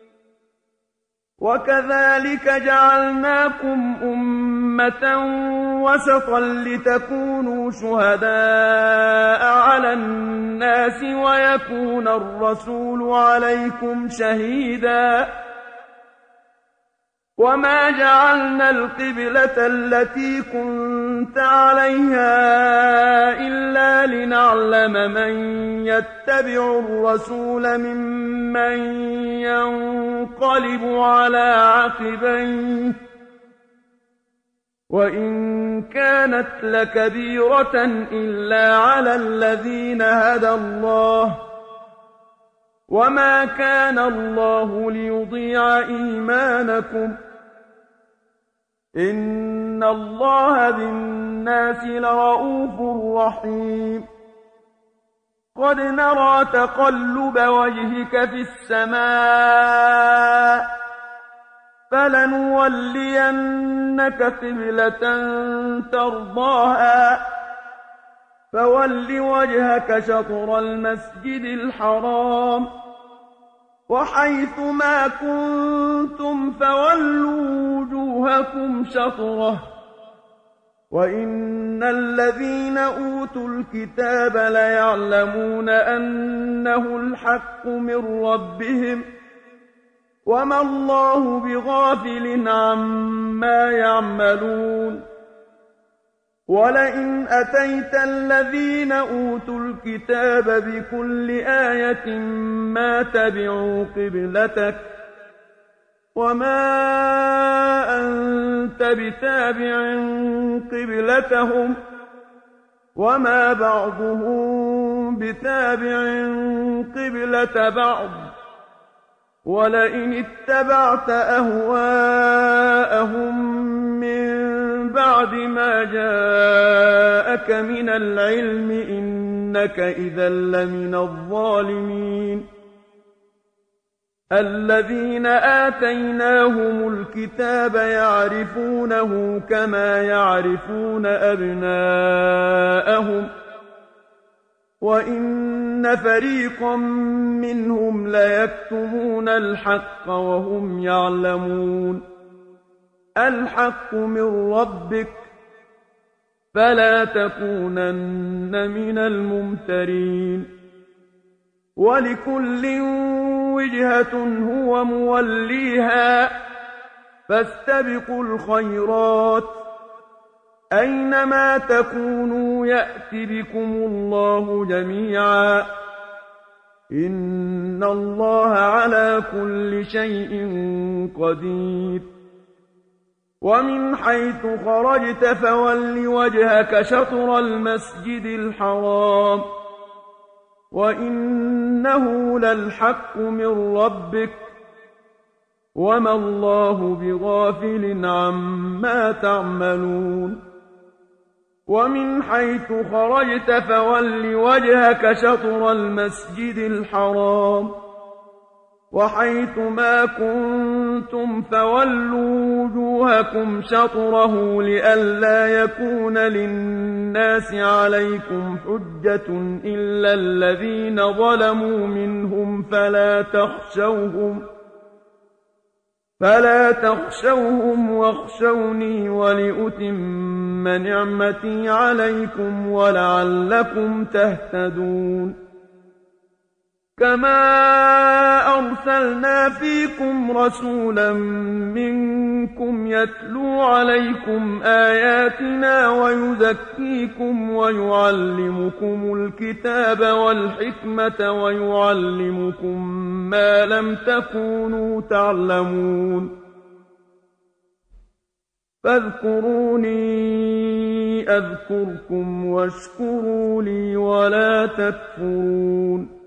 وكذلك جعلناكم أمة وسطا لتكونوا شهداء على الناس ويكون الرسول عليكم شهيدا وما جعلنا القبلة التي كنت عليها إلا لنعلم من يتبع الرسول ممن ينقلب على عقبيه وإن كانت لكبيرة إلا على الذين هدى الله وما كان الله ليضيع إيمانكم إن الله بالناس لرءوف رحيم قد نرى تقلب وجهك في السماء فلنولينك قبلة ترضاها فول وجهك شطر المسجد الحرام وحيث ما كنتم فولوا وجوهكم شطره وإن الذين أوتوا الكتاب ليعلمون أنه الحق من ربهم وما الله بغافل عما يعملون ولئن أتيت الذين أوتوا الكتاب بكل آية ما تبعوا قبلتك وما أنت بتابع قبلتهم وما بعضهم بتابع قبلة بعض ولئن اتبعت أهواءهم من بعد ما جاءك من العلم إنك إذا لمن الظالمين الذين آتيناهم الكتاب يعرفونه كما يعرفون أبناءهم وإن فريقا منهم ليكتمون الحق وهم يعلمون الحق من ربك فلا تكونن من الممترين ولكل وجهة هو موليها فاستبقوا الخيرات أينما تكونوا يأت بكم الله جميعا إن الله على كل شيء قدير ومن حيث خرجت فول وجهك شطر المسجد الحرام وإنه للحق من ربك وما الله بغافل عما تعملون ومن حيث خرجت فول وجهك شطر المسجد الحرام وحيث ما كنتم فولوا وجوهكم شطره لئلا يكون للناس عليكم حجة إلا الذين ظلموا منهم فلا تخشوهم فلا تخشوهم واخشوني ولأتم نعمتي عليكم ولعلكم تهتدون كما أرسلنا فيكم رسولا منكم يتلو عليكم آياتنا ويزكيكم ويعلمكم الكتاب والحكمة ويعلمكم ما لم تكونوا تعلمون فاذكروني أذكركم واشكروا لي ولا تكفرون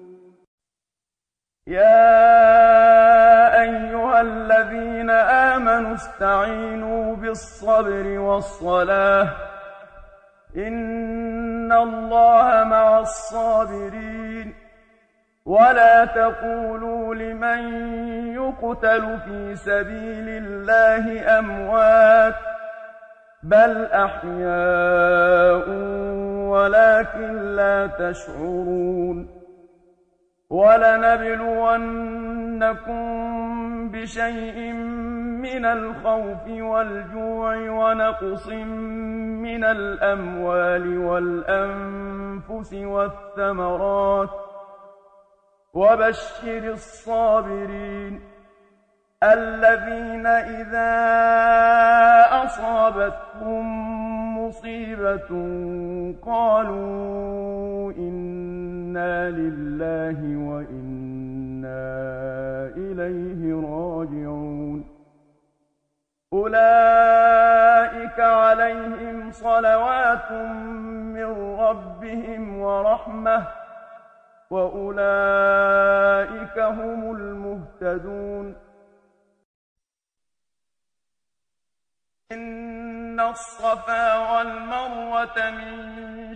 يا أيها الذين آمنوا استعينوا بالصبر والصلاة إن الله مع الصابرين ولا تقولوا لمن يقتل في سبيل الله أموات بل أحياء ولكن لا تشعرون ولنبلونكم بشيء من الخوف والجوع ونقص من الأموال والأنفس والثمرات وبشر الصابرين الذين إذا أصابتهم مصيبة قالوا إنا لله وإنا إليه راجعون أولئك عليهم صلوات من ربهم ورحمة وأولئك هم المهتدون إن الصفا والمروة من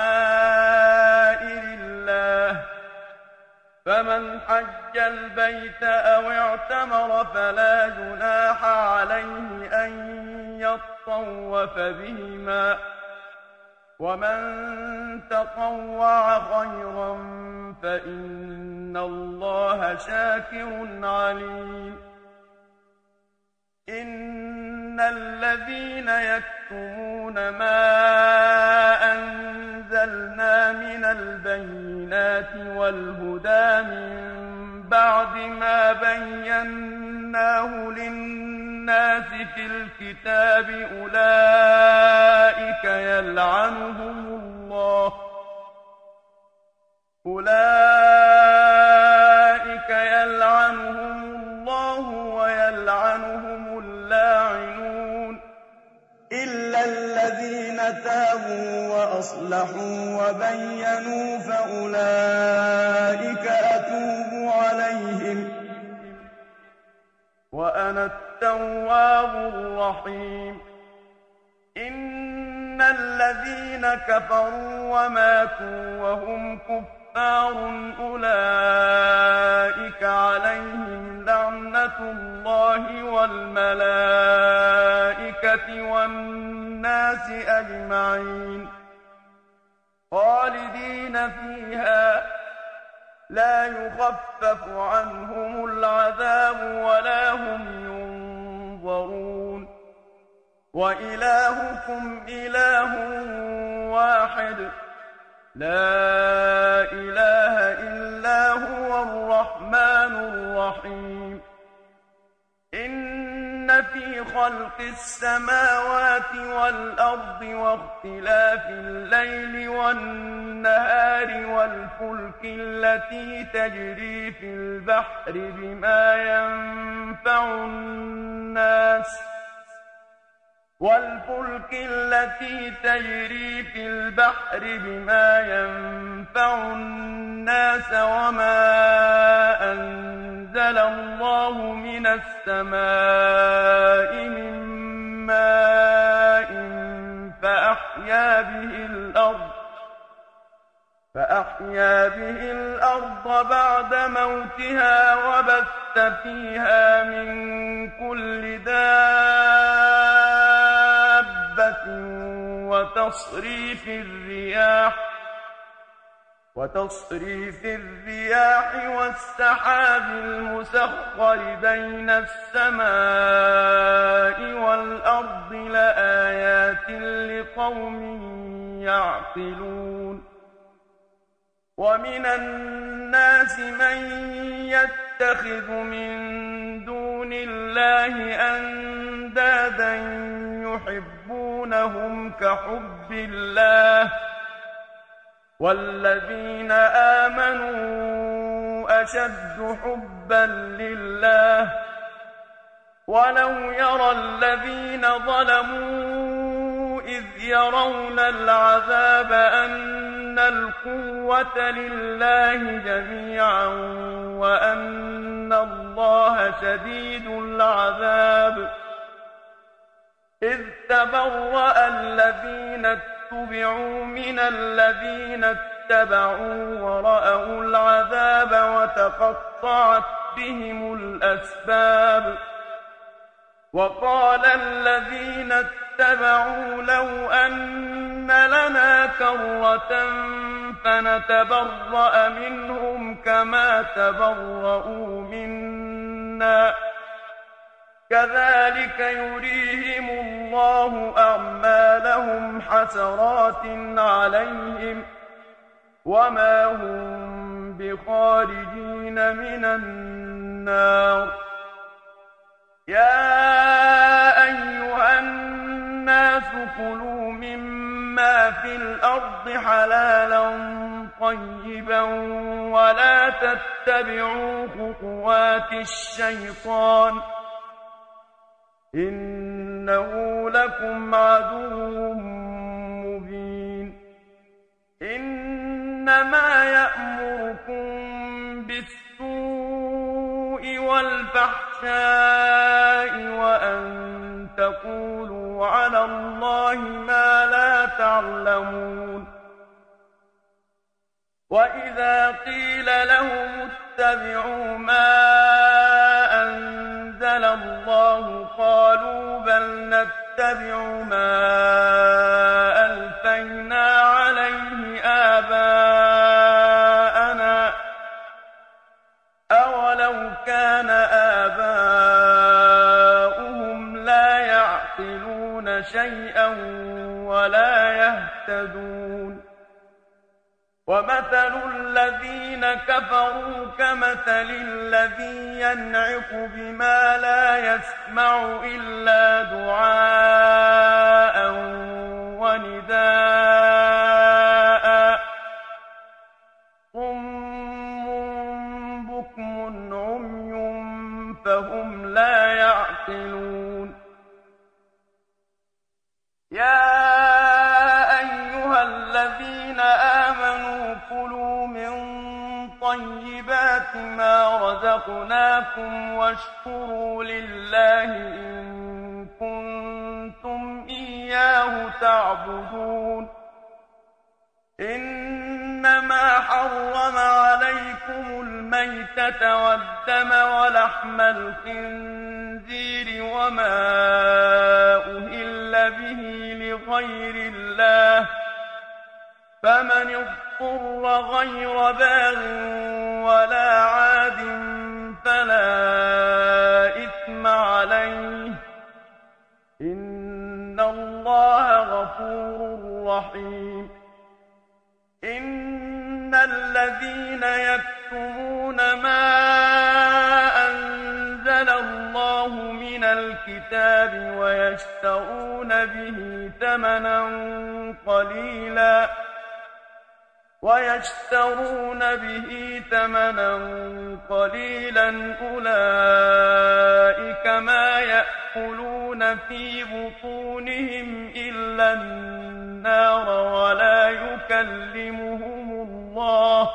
شعائر الله فمن حج البيت أو اعتمر فلا جناح عليه أن يطوف بهما ومن تطوع خيرا فإن الله شاكر عليم إن الذين يكتمون ما أنزلنا من البينات والهدى من بعد ما بيناه للناس في الكتاب أولئك يلعنهم الله أولئك يلعنهم الله ويلعنهم اللاعنون إلا الذين تابوا وأصلحوا وبينوا فأولئك أتوب عليهم وأنا التواب الرحيم إن الذين كفروا وماتوا وهم كفار أولئك عليهم لعنة الله والملائكة والناس أجمعين خالدين فيها لا يخفف عنهم العذاب ولا هم ينظرون وإلهكم إله واحد لا إله إلا هو الرحمن الرحمن الرحيم إن في خلق السماوات والأرض واختلاف الليل والنهار والفلك التي تجري في البحر بما ينفع الناس والفلك التي تجري في البحر بما ينفع الناس وما أنزل الله من السماء من ماء فأحيا به الأرض فأحيا به الأرض بعد موتها وبث فيها من كل دابة وتصريف الرياح وتصريف الرياح والسحاب المسخر بين السماء والأرض لآيات لقوم يعقلون ومن الناس من يتخذ من دون الله أندادا يحبونهم كحب الله والذين آمنوا أشد حبا لله ولو يرى الذين ظلموا إذ يرون العذاب أن القوة لله جميعا وأن الله شديد العذاب إذ تبرأ الذين اتبعوا من الذين اتبعوا ورأوا العذاب وتقطعت بهم الأسباب وقال الذين اتبعوا لو أن لنا كرة فنتبرأ منهم كما تبرؤوا منا كذلك يريهم الله أعمالهم حسرات عليهم وما هم بخارجين من النار يا أيها الناس كلوا مما في الأرض حلالا طيبا ولا تتبعوا خطوات الشيطان إنه لكم عدو مبين إنما يأمركم بالسوء والفحشاء وأن تقولوا على الله ما لا تعلمون وإذا قيل لهم اتبعوا ما أنزل الله قالوا بل نتبع ما ألفينا عليه آباءنا أولو كان آباؤهم لا يعقلون شيئا ولا يهتدون ومثل الذين كفروا كمثل الذي ينعق بما لا يسمع إلا دعاء ونداء صم بكم عمي فهم لا يعقلون يا أيها الذين آمنوا كلوا من طيبات ما رزقناكم واشكروا لله إن كنتم إياه تعبدون إنما حرم عليكم الميتة والدم ولحم الخنزير وما أهل به لغير الله فمن اضطر غير باغ ولا عاد فلا إثم عليه إن الله غفور رحيم إن الذين يكفرون يكتمون ما أنزل الله من الكتاب ويشترون به ثمنا قليلا ويشترون به ثمنا قليلا أولئك ما يأكلون في بطونهم إلا النار ولا يكلمهم الله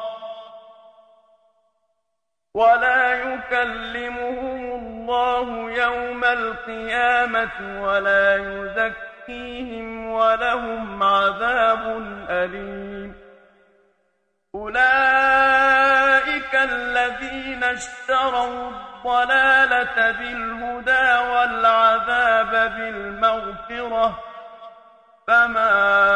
ولا يكلمهم الله يوم القيامة ولا يزكيهم ولهم عذاب أليم أولئك الذين اشتروا الضلالة بالهدى والعذاب بالمغفرة فما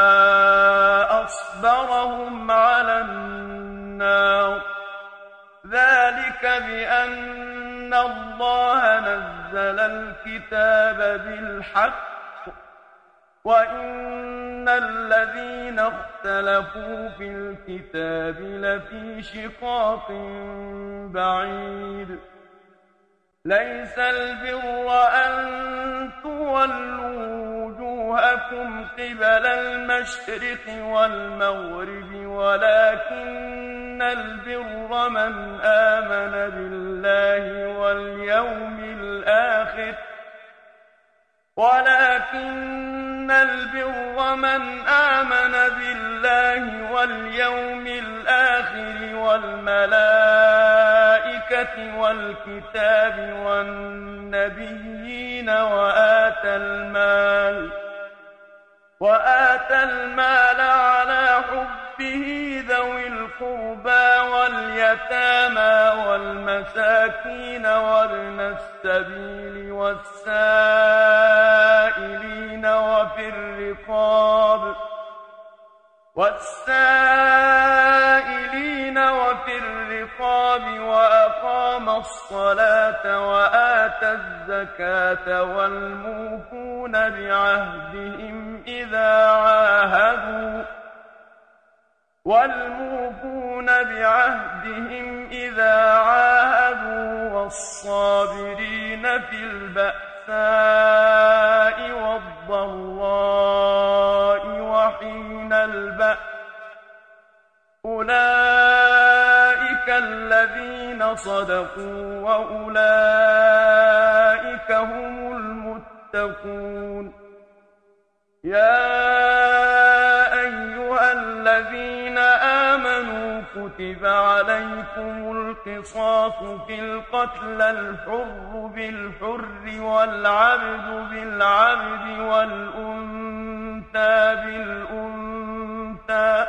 أصبرهم على النار ذلك بأن الله نزل الكتاب بالحق وإن الذين اختلفوا في الكتاب لفي شقاق بعيد ليس البر أن تولوا وجوهكم قبل المشرق والمغرب ولكن البر من آمن بالله واليوم الآخر ولكن البر من آمن بالله واليوم الآخر والملائكة والكتاب والنبيين وآتى المال وآتى المال على حبه ذوي القربى واليتامى والمساكين وابن السبيل والسائلين وفي الرقاب والسائلين وفي الرقاب وأقام الصلاة وآتى الزكاة والموفون بعهدهم إذا عاهدوا والموفون بعهدهم إذا عاهدوا والصابرين في البأساء والضراء وحين البأس أولئك الذين صدقوا وأولئك هم المتقون يا أيها الذين آمنوا كتب عليكم القصاص في القتل الحر بالحر والعبد بالعبد والأنثى بالأنثى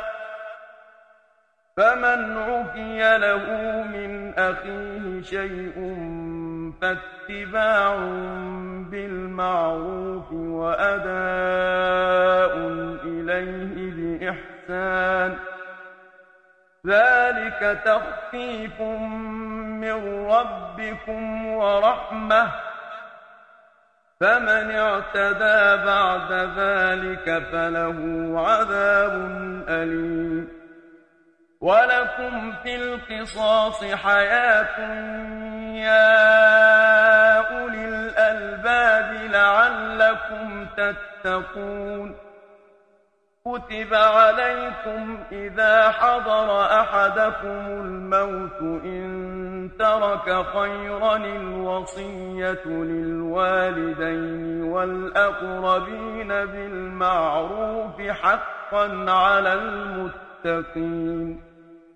فمن عفي له من أخيه شيء فاتباع بالمعروف وأداء إليه بإحسان ذلك تخفيف من ربكم ورحمة فمن اعتدى بعد ذلك فله عذاب أليم ولكم في القصاص حياة يا أولي الألباب لعلكم تتقون كتب عليكم إذا حضر أحدكم الموت إن ترك خيرا الوصية للوالدين والأقربين بالمعروف حقا على المتقين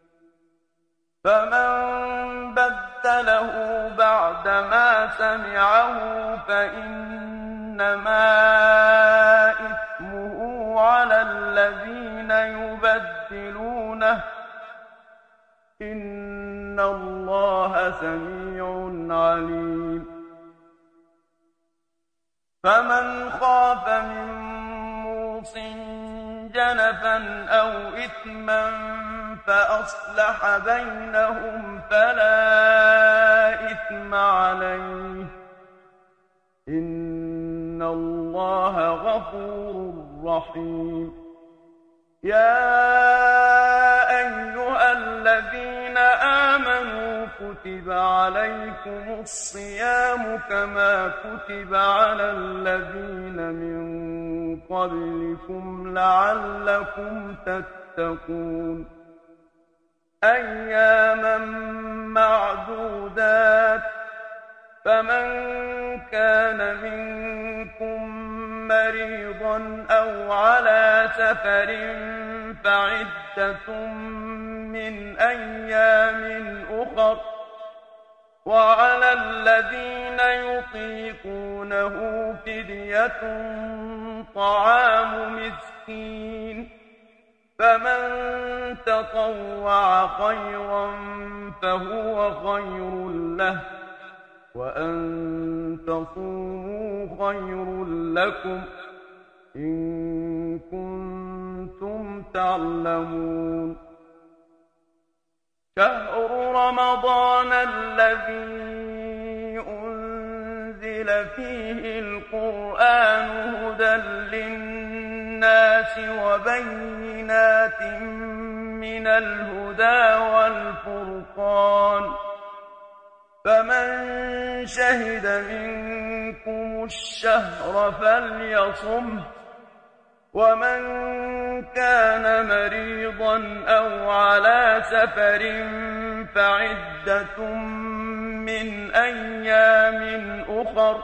فمن بدله بعدما سمعه فإنما إثمه على الذين يبدلونه إن الله سميع عليم فمن خاف من موصٍ جنفا أو إثما فأصلح بينهم فلا إثم عليه إن الله غفور رحيم يا أيها الذين آمنوا كتب عليكم الصيام كما كتب على الذين من قبلكم لعلكم تتقون أياما معدودات فمن كان منكم مريضا أو على سفر فعدة من أيام أخر وعلى الذين يطيقونه فدية طعام مسكين فمن تطوع خيرا فهو خير له وأن تصوموا خير لكم إن كنتم تعلمون شهر رمضان الذي أنزل فيه القرآن هدى للناس وبينات من الهدى والفرقان فمن شهد منكم الشهر فليصمه ومن كان مريضا أو على سفر فعدة من أيام أخر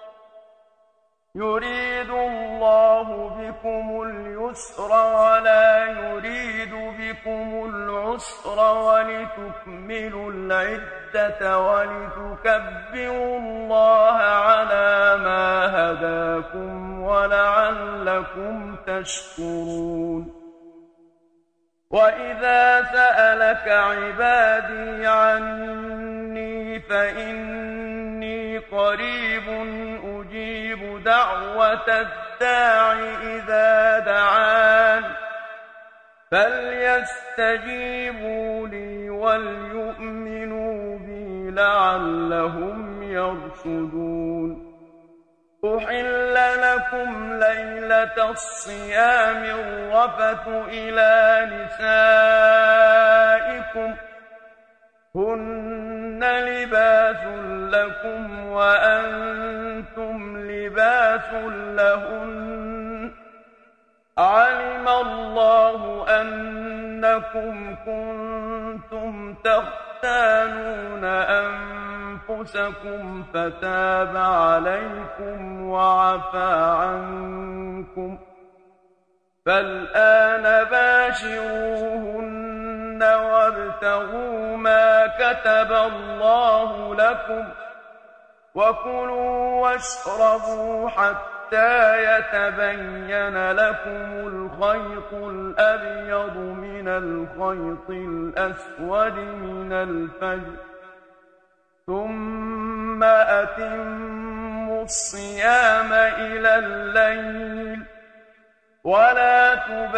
يريد الله بكم اليسر ولا يريد بكم العسر ولتكملوا العدة ولتكبروا الله على ما هداكم ولعلكم تشكرون وإذا سألك عبادي عني فإني قريب أجيب دعوة الداع إذا دعان فليستجيبوا لي وليؤمنوا بي لعلهم يرشدون أحل لكم ليلة الصيام الرفث إلى نسائكم هن لباس لكم وأنتم لباس لهن علم الله أنكم كنتم تختانون أنفسكم فتاب عليكم وعفى عنكم فالآن باشروهن وابتغوا ما كتب الله لكم وكلوا واشربوا حتى يتبين لكم الخيط الأبيض من الخيط الأسود من الفجر ثم أتموا الصيام إلى الليل ولا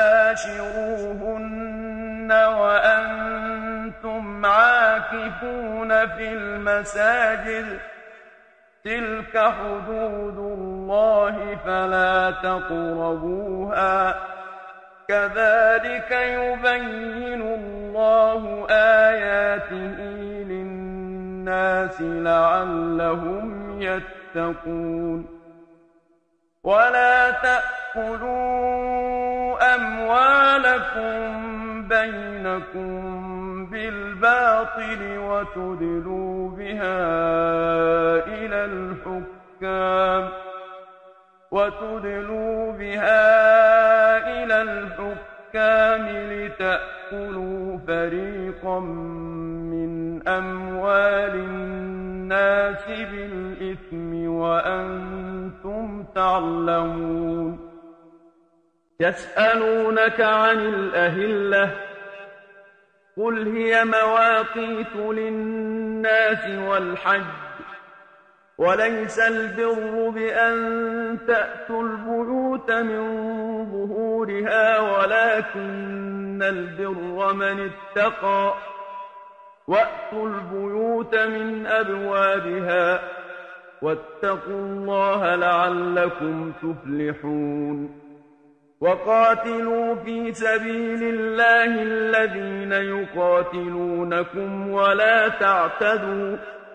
تباشروهن وأنتم عاكفون في المساجد تلك حدود الله فلا تقربوها كذلك يبين الله آياته للناس لعلهم يتقون ولا تأكلوا أموالكم بينكم بالباطل وتدلوا بها إلى الحكام وتدلوا بها إلى الحكام لتأكلوا فريقا من أموال الناس بالإثم وأنتم تعلمون يسألونك عن الأهلة قل هي مواقيت للناس والحج وليس البر بأن تأتوا البيوت من ظهورها ولكن البر من اتقى وأتوا البيوت من أبوابها واتقوا الله لعلكم تفلحون وقاتلوا في سبيل الله الذين يقاتلونكم ولا تعتدوا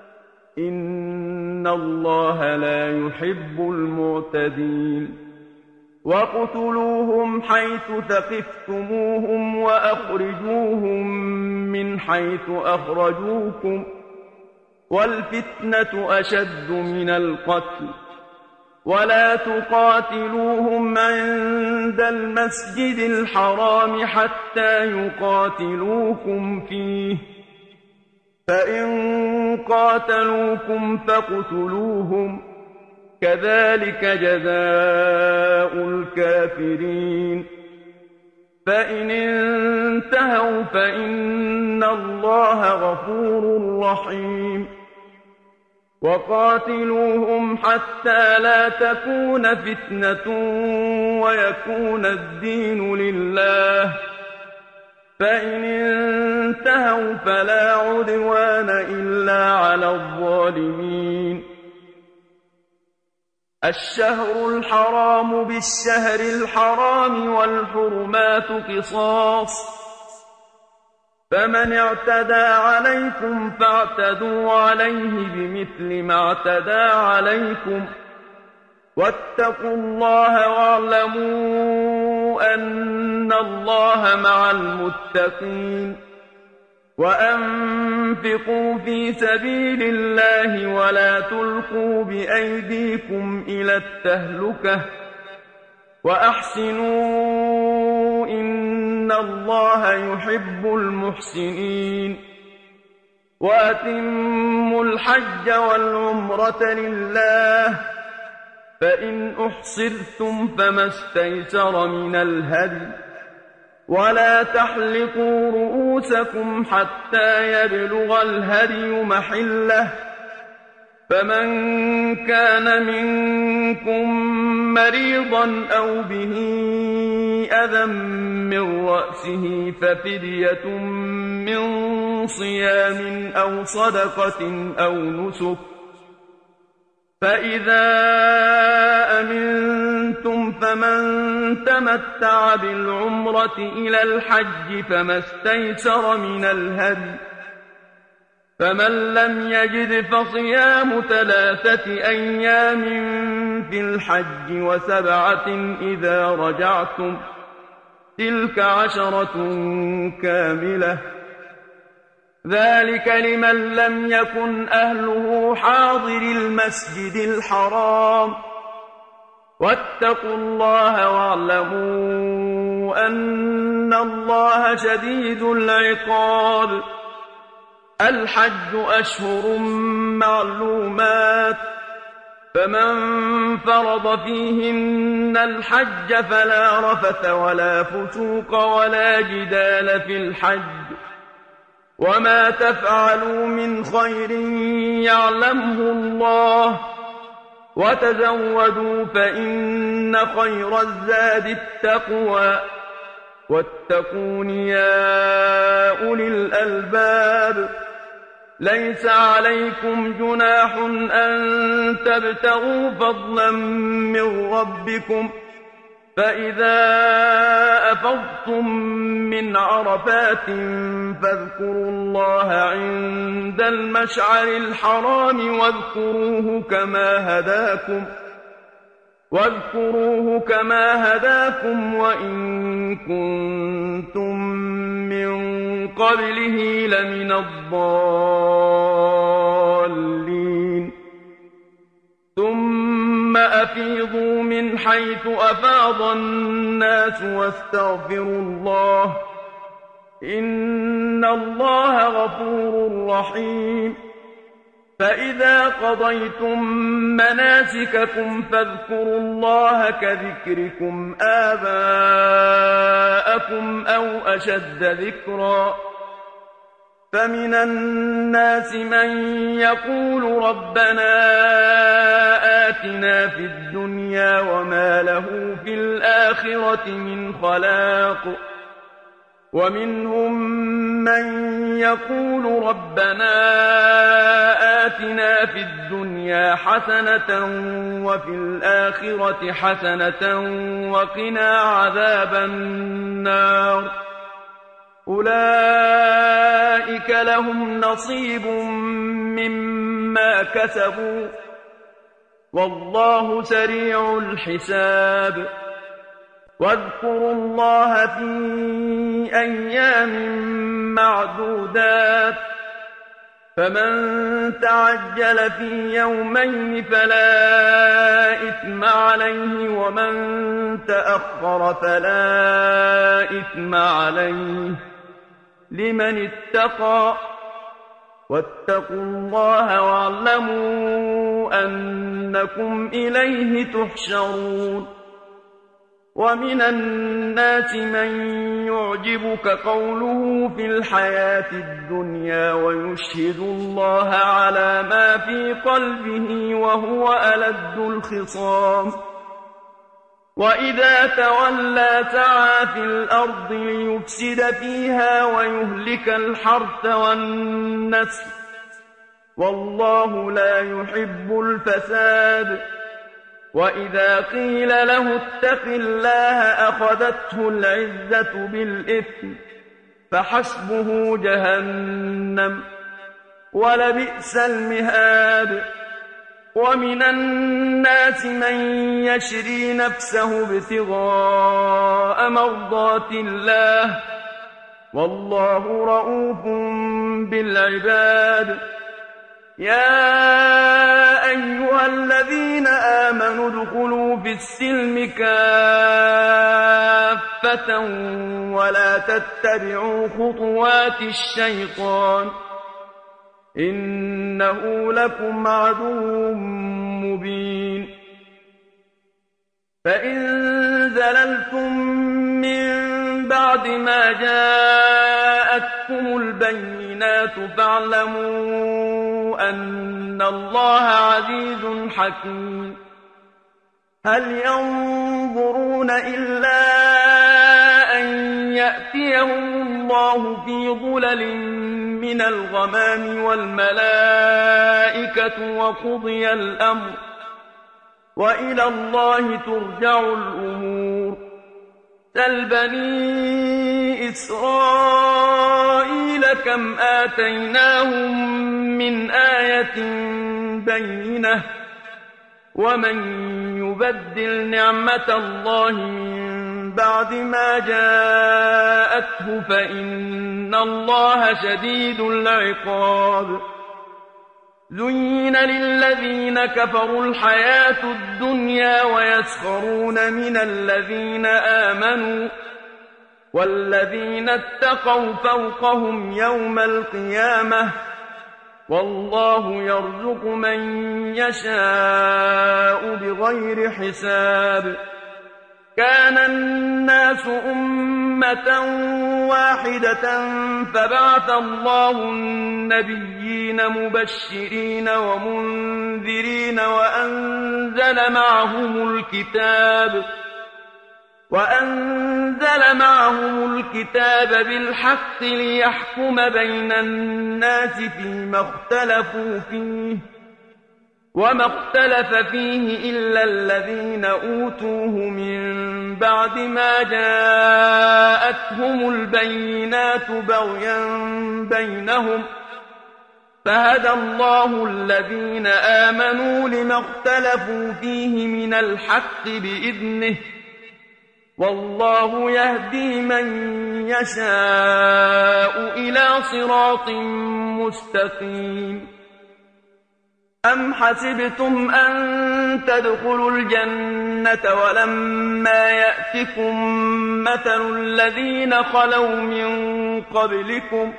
إن الله لا يحب المعتدين وَاقْتُلُوهُمْ حَيْثُ ثَقِفْتُمُوهُمْ وَأَخْرِجُوهُم مِّنْ حَيْثُ أَخْرَجُوكُمْ وَالْفِتْنَةُ أَشَدُّ مِنَ الْقَتْلِ وَلَا تُقَاتِلُوهُمْ عِندَ الْمَسْجِدِ الْحَرَامِ حَتَّىٰ يُقَاتِلُوكُمْ فِيهِ ۖ فَإِن قَاتَلُوكُمْ فَاقْتُلُوهُمْ ۗ كَذَٰلِكَ جَزَاءُ الْكَافِرِينَ فَإِنِ انتَهَوْا فَإِنَّ اللَّهَ غَفُورٌ رَّحِيمٌ وَقَاتِلُوهُمْ حَتَّىٰ لَا تَكُونَ فِتْنَةٌ وَيَكُونَ الدِّينُ لِلَّهِ ۖ فَإِنِ انتَهَوْا فَلَا عُدْوَانَ إِلَّا عَلَى الظَّالِمِينَ الشهر الحرام بالشهر الحرام والحرمات قصاص فمن اعتدى عليكم فاعتدوا عليه بمثل ما اعتدى عليكم واتقوا الله واعلموا أن الله مع المتقين وأنفقوا في سبيل الله ولا تلقوا بأيديكم إلى التهلكة وأحسنوا إن الله يحب المحسنين وأتموا الحج والعمرة لله فإن أحصرتم فما استيسر من الهدي ولا تحلقوا رؤوسكم حتى يبلغ الهدي محله فمن كان منكم مريضا أو به أذى من رأسه ففدية من صيام أو صدقة أو نسك فإذا أمنتم فمن تمتع بالعمرة إلى الحج فما استيسر من الهدي فمن لم يجد فصيام ثلاثة أيام في الحج وسبعة إذا رجعتم تلك عشرة كاملة ذلك لمن لم يكن أهله حاضر المسجد الحرام واتقوا الله واعلموا أن الله شديد العقاب الحج أشهر معلومات فمن فرض فيهن الحج فلا رفث ولا فسوق ولا جدال في الحج وما تفعلوا من خير يعلمه الله وتزودوا فإن خير الزاد التقوى واتقون يا أولي الألباب ليس عليكم جناح أن تبتغوا فضلا من ربكم فإذا أفضتم من عرفات فاذكروا الله عند المشعر الحرام واذكروه كما هداكم واذكروه كما هداكم وإن كنتم من قبله لمن الضالين ثم أفيضوا من حيث أفاض الناس واستغفروا الله إن الله غفور رحيم فإذا قضيتم مناسككم فاذكروا الله كذكركم آباءكم أو أشد ذكرا فمن الناس من يقول ربنا آتنا في الدنيا وما له في الآخرة من خلاق ومنهم من يقول ربنا آتنا في الدنيا حسنة وفي الآخرة حسنة وقنا عذاب النار أولئك لهم نصيب مما كسبوا والله سريع الحساب واذكروا الله في أيام معدودات فمن تعجل في يومين فلا إثم عليه ومن تأخر فلا إثم عليه لمن اتقى واتقوا الله واعلموا أنكم إليه تحشرون ومن الناس من يعجبك قوله في الحياة الدنيا ويشهد الله على ما في قلبه وهو ألد الخصام وإذا تولى سعى في الأرض ليفسد فيها ويهلك الحرث والنسل والله لا يحب الفساد وإذا قيل له اتق الله أخذته العزة بالإثم فحسبه جهنم ولبئس المهاد ومن الناس من يشري نفسه ابتغاء مرضات الله والله رؤوف بالعباد يا أيها الذين آمنوا ادخلوا في السلم كافة ولا تتبعوا خطوات الشيطان إنه لكم عدو مبين فإن زللتم من بعد ما جاءتكم البينات فاعلموا أن الله عزيز حكيم هل ينظرون إلا أن يأتيهم الله في ظلل من الغمام والملائكة وقضي الأمر وإلى الله ترجع الأمور سل بني إسرائيل كم آتيناهم من آية بينة ومن يبدل نعمة الله من بعد ما جاءته فإن الله شديد العقاب زين للذين كفروا الحياة الدنيا ويسخرون من الذين آمنوا والذين اتقوا فوقهم يوم القيامة والله يرزق من يشاء بغير حساب كان الناس أمة واحدة فبعث الله النبيين مبشرين ومنذرين وأنزل معهم الكتاب وأنزل معهم الكتاب بالحق ليحكم بين الناس فيما اختلفوا فيه وما اختلف فيه إلا الذين أوتوه من بعد ما جاءتهم البينات بغيا بينهم فهدى الله الذين آمنوا لما اختلفوا فيه من الحق بإذنه والله يهدي من يشاء إلى صراط مستقيم أم حسبتم أن تدخلوا الجنة ولما يأتكم مثل الذين خلوا من قبلكم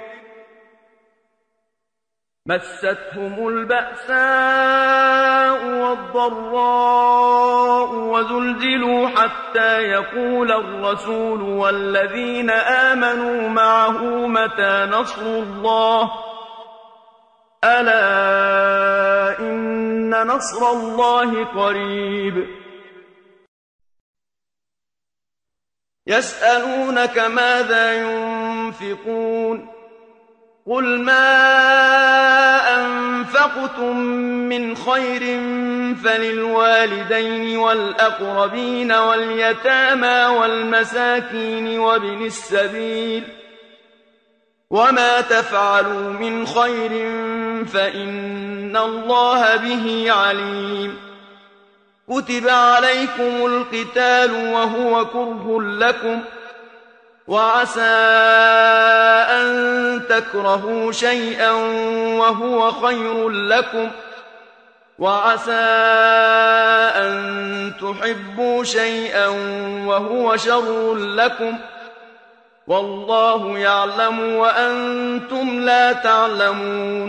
مستهم البأساء والضراء وزلزلوا حتى يقول الرسول والذين آمنوا معه متى نصر الله ألا إن نصر الله قريب يسألونك ماذا ينفقون ينفقون قل ما أنفقتم من خير فللوالدين والأقربين واليتامى والمساكين وابن السبيل وما تفعلوا من خير فإن الله به عليم كتب عليكم القتال وهو كره لكم وعسى أن تكرهوا شيئا وهو خير لكم وعسى أن تحبوا شيئا وهو شر لكم والله يعلم وأنتم لا تعلمون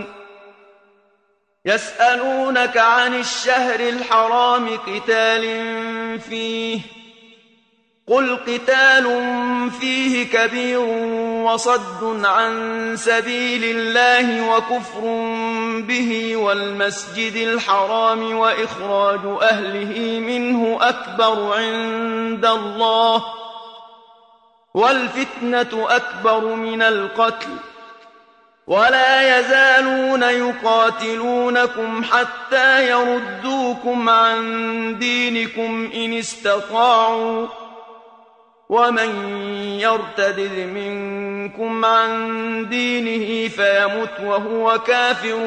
يسألونك عن الشهر الحرام قتال فيه قل قتال فيه كبير وصد عن سبيل الله وكفر به والمسجد الحرام وإخراج أهله منه أكبر عند الله والفتنة أكبر من القتل ولا يزالون يقاتلونكم حتى يردوكم عن دينكم إن استطاعوا ومن يرتد منكم عن دينه فيمت وهو كافر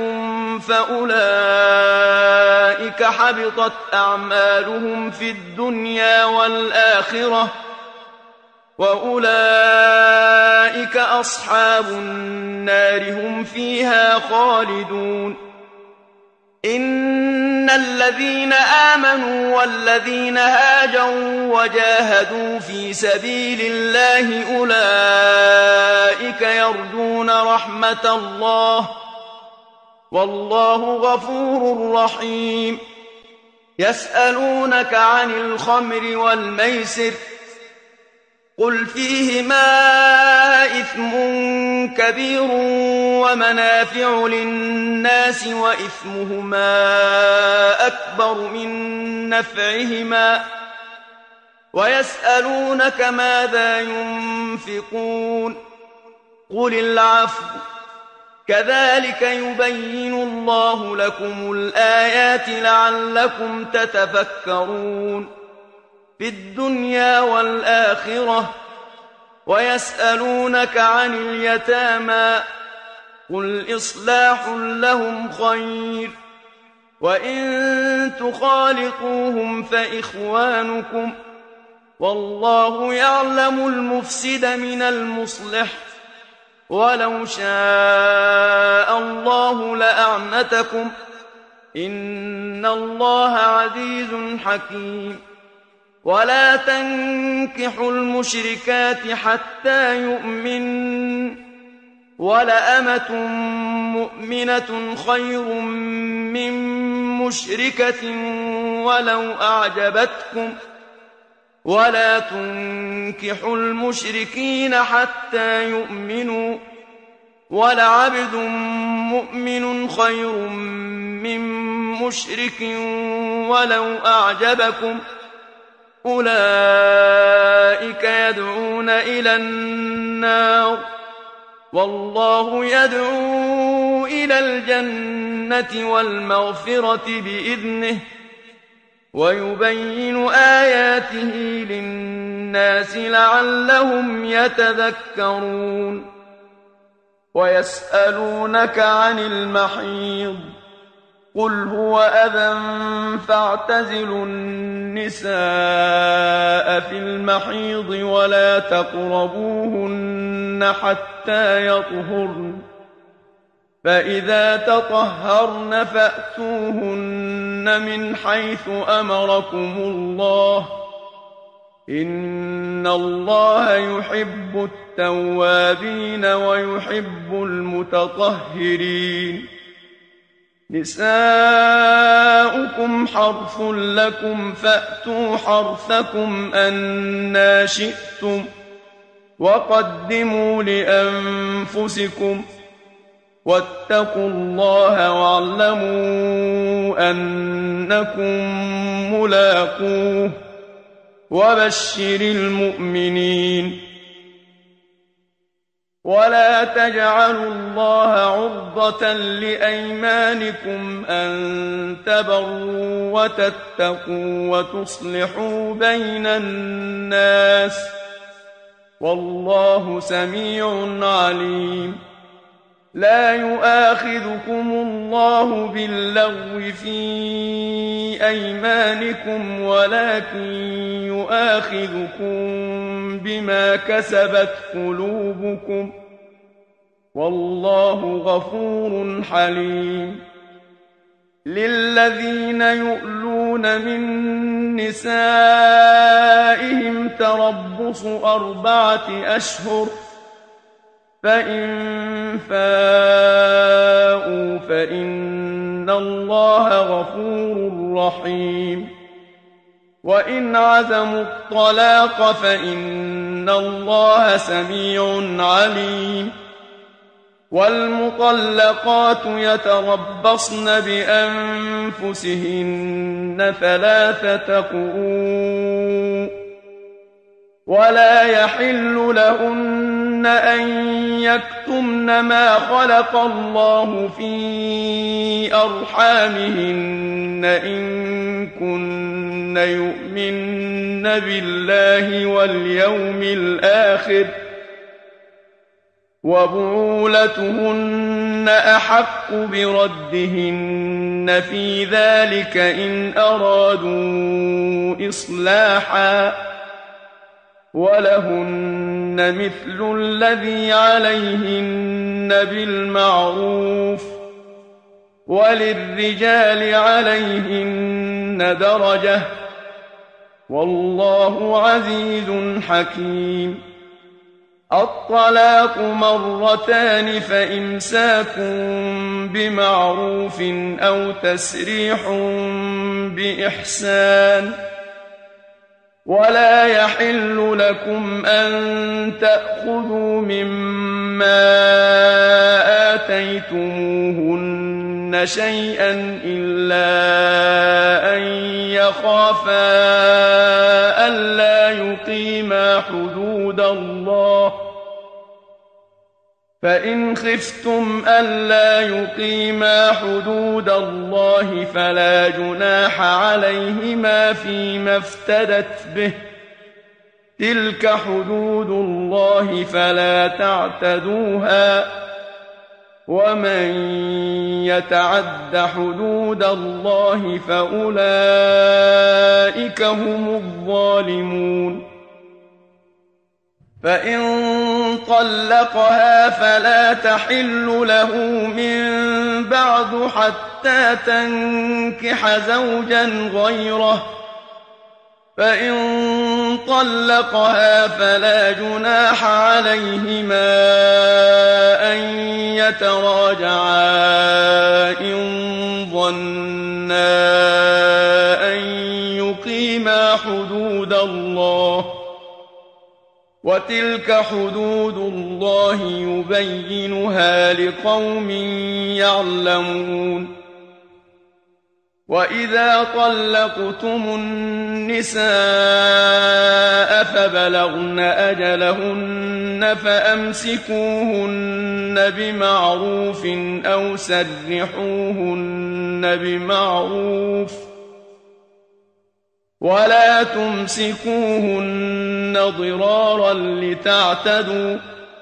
فأولئك حبطت أعمالهم في الدنيا والآخرة وأولئك أصحاب النار هم فيها خالدون إن الذين آمنوا والذين هاجروا وجاهدوا في سبيل الله أولئك يرجون رحمة الله والله غفور رحيم يسألونك عن الخمر والميسر قل فيهما إثم كبير ومنافع للناس وإثمهما أكبر من نفعهما ويسألونك ماذا ينفقون قل العفو كذلك يبين الله لكم الآيات لعلكم تتفكرون في الدنيا والآخرة ويسألونك عن اليتامى قل إصلاح لهم خير وإن تخالطوهم فإخوانكم والله يعلم المفسد من المصلح ولو شاء الله لأعنتكم إن الله عزيز حكيم ولا تنكحوا المشركات حتى يؤمن ولأمة مؤمنة خير من مشركة ولو أعجبتكم ولا تنكحوا المشركين حتى يؤمنوا ولعبد مؤمن خير من مشرك ولو أعجبكم أولئك يدعون إلى النار والله يدعو إلى الجنة والمغفرة بإذنه ويبين آياته للناس لعلهم يتذكرون ويسألونك عن المحيض قل هو أذى فاعتزلوا النساء في المحيض ولا تقربوهن حتى يطهرن فإذا تطهرن فأتوهن من حيث أمركم الله إن الله يحب التوابين ويحب المتطهرين نساؤكم حرث لكم فأتوا حرثكم أنى شئتم وقدموا لأنفسكم واتقوا الله واعلموا أنكم ملاقوه وبشر المؤمنين ولا تجعلوا الله عرضة لأيمانكم أن تبروا وتتقوا وتصلحوا بين الناس والله سميع عليم لا يؤاخذكم الله باللغو في أيمانكم ولكن يؤاخذكم بما كسبت قلوبكم والله غفور حليم للذين يؤلون من نسائهم تربص أربعة أشهر فإن فاءوا فإن الله غفور رحيم وإن عزموا الطلاق فإن الله سميع عليم والمطلقات يتربصن بأنفسهن ثلاثة قروء ولا يحل لهن أن يكتمن ما خلق الله في أرحامهن إن كن يؤمن بالله واليوم الآخر وبعولتهن أحق بردهن في ذلك إن أرادوا إصلاحا ولهن مثل الذي عليهن بالمعروف وللرجال عليهن درجة والله عزيز حكيم الطلاق مرتان فإمساك بمعروف أو تسريح بإحسان ولا يحل لكم أن تأخذوا مما آتيتموهن شيئا إلا أن يخافا ألا يقيما حدود الله فإن خفتم ألا يقيما حدود الله فلا جناح عليهما فيما افتدت به تلك حدود الله فلا تعتدوها ومن يتعد حدود الله فأولئك هم الظالمون فإن طلقها فلا تحل له من بعد حتى تنكح زوجا غيره فإن طلقها فلا جناح عليهما أن يتراجعا إن ظنا أن يقيما حدود الله وتلك حدود الله يبينها لقوم يعلمون وإذا طلقتم النساء فبلغن أجلهن فأمسكوهن بمعروف أو سرحوهن بمعروف ولا تمسكوهن ضرارا لتعتدوا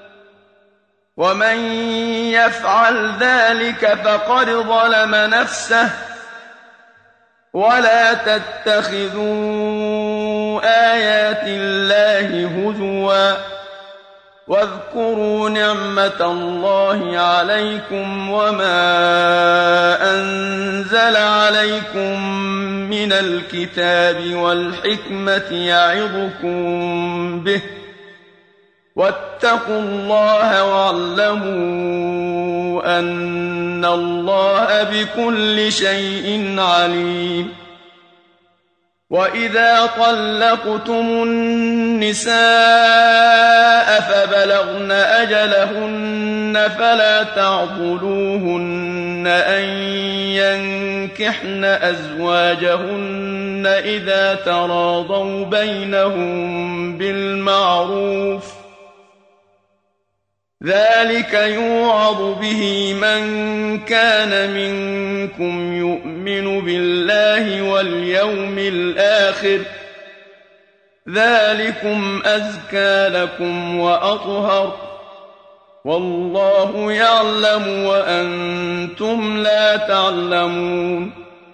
ومن يفعل ذلك فقد ظلم نفسه ولا تتخذوا آيات الله هزوا واذكروا نعمة الله عليكم وما أنزل عليكم من الكتاب والحكمة يعظكم به واتقوا الله واعلموا أن الله بكل شيء عليم وإذا طلقتم النساء فبلغن أجلهن فلا تعضلوهن أن ينكحن أزواجهن إذا تراضوا بينهم بالمعروف ذلك يوعظ به من كان منكم يؤمن بالله واليوم الآخر ذلكم أزكى لكم وأطهر والله يعلم وأنتم لا تعلمون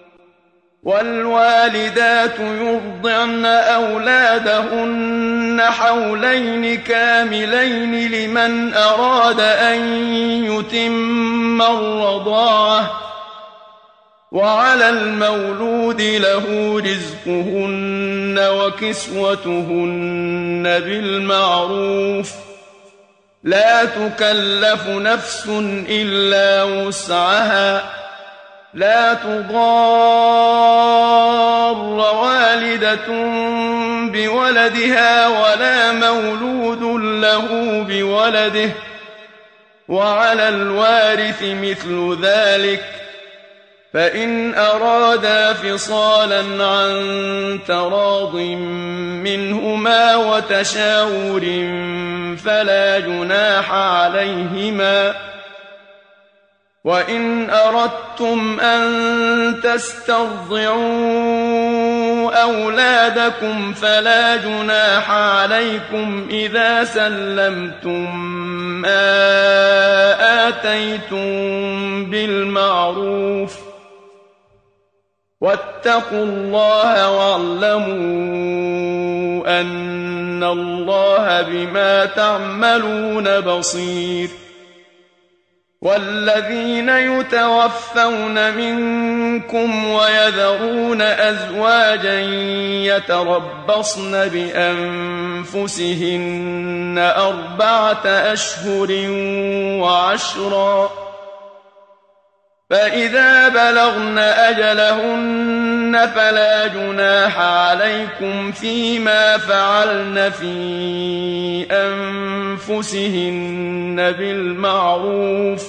والوالدات يرضعن أولادهن حولين كاملين لمن أراد أن يتم الرضاعة وعلى المولود له رزقهن وكسوتهن بالمعروف لا تكلف نفس إلا وسعها لا تضار والدة بولدها ولا مولود له بولده وعلى الوارث مثل ذلك فإن أرادا فصالا عن تراض منهما وتشاور فلا جناح عليهما وإن أردتم أن تسترضعوا أولادكم فلا جناح عليكم إذا سلمتم ما آتيتم بالمعروف واتقوا الله واعلموا أن الله بما تعملون بصير والذين يتوفون منكم ويذرون أزواجا يتربصن بأنفسهن أربعة أشهر وعشرا فإذا بلغن أجلهن فلا جناح عليكم فيما فعلن في أنفسهن بالمعروف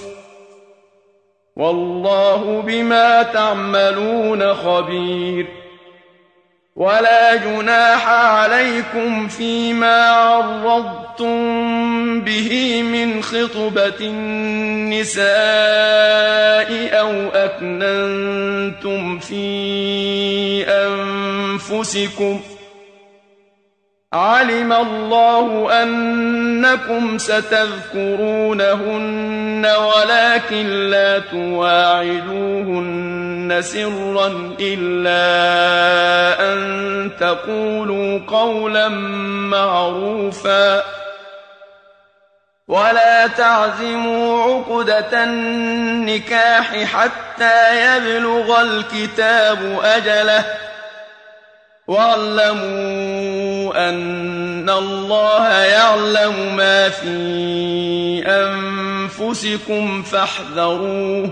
والله بما تعملون خبير ولا جناح عليكم فيما عرضتم به من خطبة النساء أو أكننتم في أنفسكم علم الله أنكم ستذكرونهن ولكن لا تواعدوهن سرا إلا أن تقولوا قولا معروفا ولا تعزموا عقدة النكاح حتى يبلغ الكتاب أجله واعلموا أن الله يعلم ما في أنفسكم فاحذروه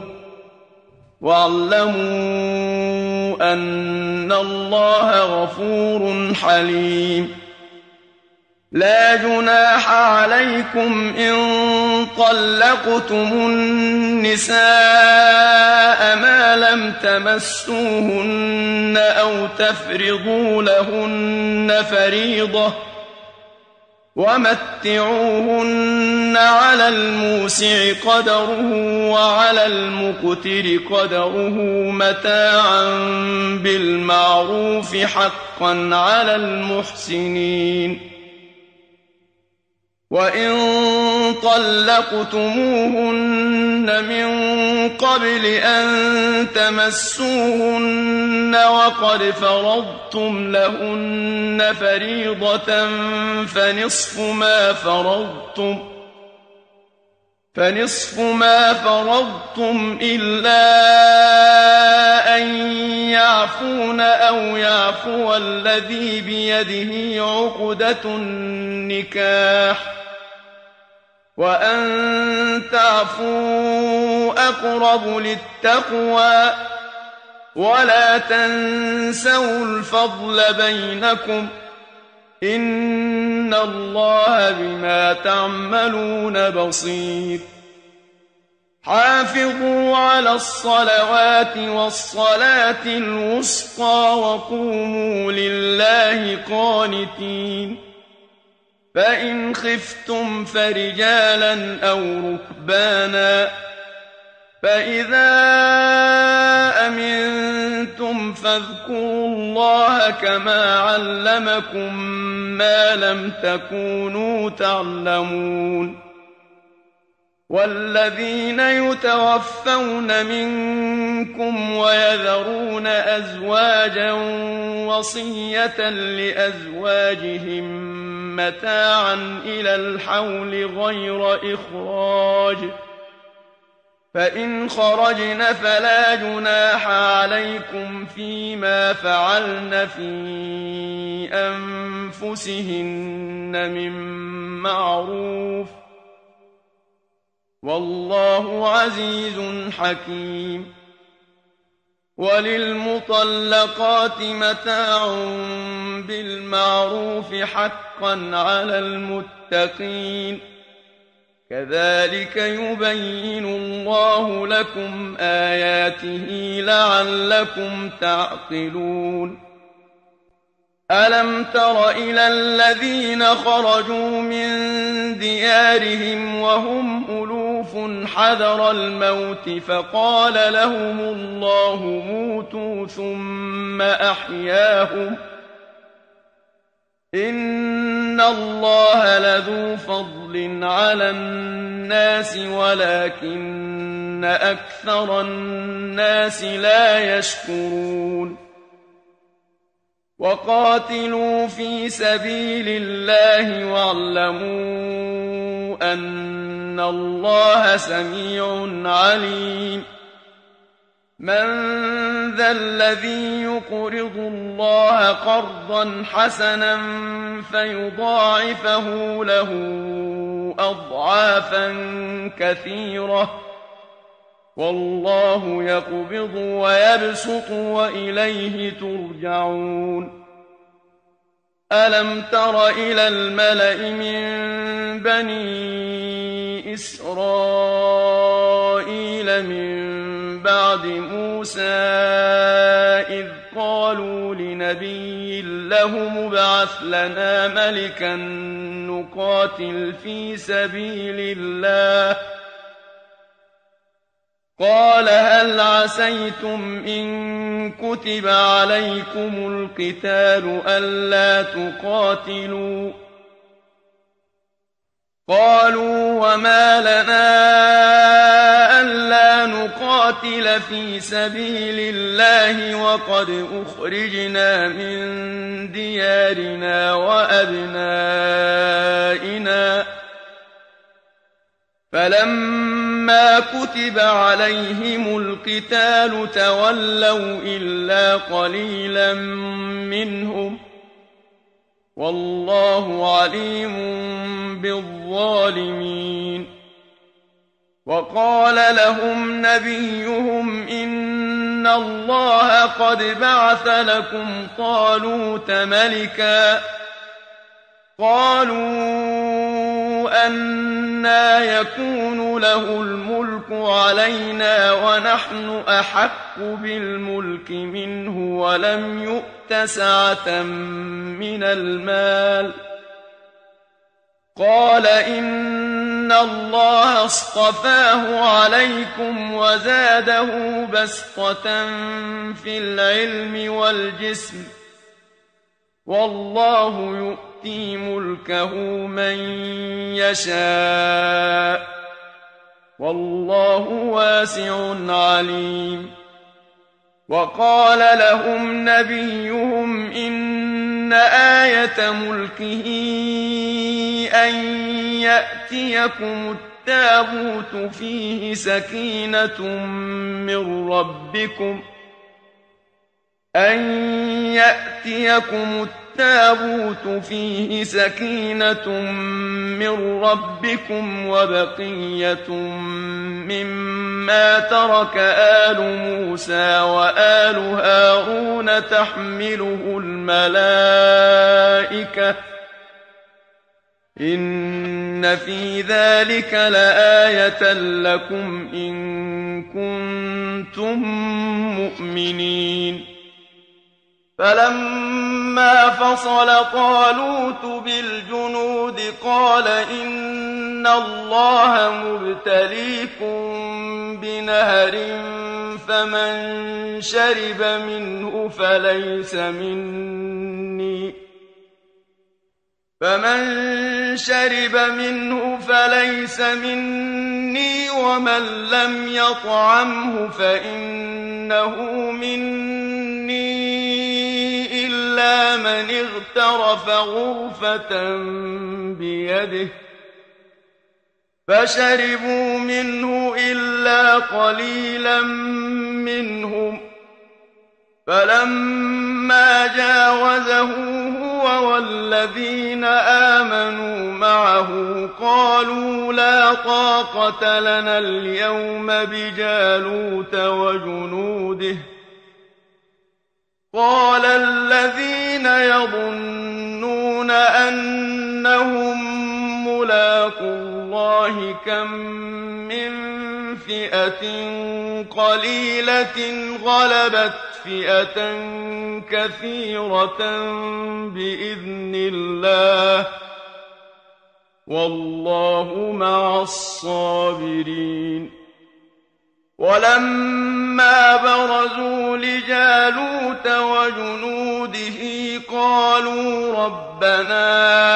واعلموا أن الله غفور حليم لا جناح عليكم إن طلقتم النساء ما لم تمسوهن أو تفرضوا لهن فريضة ومتعوهن على الموسع قدره وعلى المقتر قدره متاعا بالمعروف حقا على المحسنين وإن طلقتموهن من قبل أن تمسوهن وقد فرضتم لهن فريضة فنصف ما فرضتم فنصف ما فرضتم إلا أن يعفون أو يعفو الذي بيده عقدة النكاح وأن تعفوا أقرب للتقوى ولا تنسوا الفضل بينكم إن الله بما تعملون بصير حافظوا على الصلوات والصلاة الوسطى وقوموا لله قانتين فإن خفتم فرجالا أو ركبانا فإذا أمنتم فاذكروا الله كما علمكم ما لم تكونوا تعلمون والذين يتوفون منكم ويذرون أزواجا وصية لأزواجهم متاعا إلى الحول غير إخراج فإن خرجن فلا جناح عليكم فيما فعلن في أنفسهن من معروف والله عزيز حكيم وللمطلقات متاع بالمعروف حقا على المتقين كذلك يبين الله لكم آياته لعلكم تعقلون ألم تر إلى الذين خرجوا من ديارهم وهم ألوف حذر الموت فقال لهم الله موتوا ثم أحياهم إن الله لذو فضل على الناس ولكن أكثر الناس لا يشكرون وقاتلوا في سبيل الله واعلموا أن الله سميع عليم من ذا الذي يقرض الله قرضا حسنا فيضاعفه له أضعافا كثيرة والله يقبض ويبسط وإليه ترجعون ألم تر إلى الملأ من بني إسرائيل من بعد موسى إذ قالوا لنبي له مبعث لنا ملكا نقاتل في سبيل الله قال هل عسيتم إن كتب عليكم القتال ألا تقاتلوا قالوا وما لنا ألا نقاتل في سبيل الله وقد أخرجنا من ديارنا وأبنائنا فلما كتب عليهم القتال تولوا إلا قليلا منهم والله عليم بالظالمين وقال لهم نبيهم إن الله قد بعث لكم طالوت ملكا قالوا أنى يكون له الملك علينا ونحن أحق بالملك منه ولم يؤت سعة من المال قال إن الله اصطفاه عليكم وزاده بسطة في العلم والجسم والله يؤتي ملكه من يشاء والله واسع عليم وقال لهم نبيهم إن آية ملكه أن يأتيكم التابوت فيه سكينة من ربكم أن يأتيكم التابوت فيه سكينة من ربكم وبقية مما ترك آل موسى وآل هارون تحمله الملائكة إن في ذلك لآية لكم إن كنتم مؤمنين فلما فصل طالوت بالجنود قال إن الله مبتليكم بنهر فمن شرب منه فليس مني فمن شرب منه فليس مني ومن لم يطعمه فإنه مني إلا من اغترف غرفة بيده فشربوا منه إلا قليلا منهم فلما جاوزه هو والذين آمنوا معه قالوا لا طاقة لنا اليوم بجالوت وجنوده قال الذين يظنون أنهم ملاقو الله كم من فئة قليلة غلبت فئة كثيرة بإذن الله والله مع الصابرين ولما برزوا لجالوت وجنوده قالوا ربنا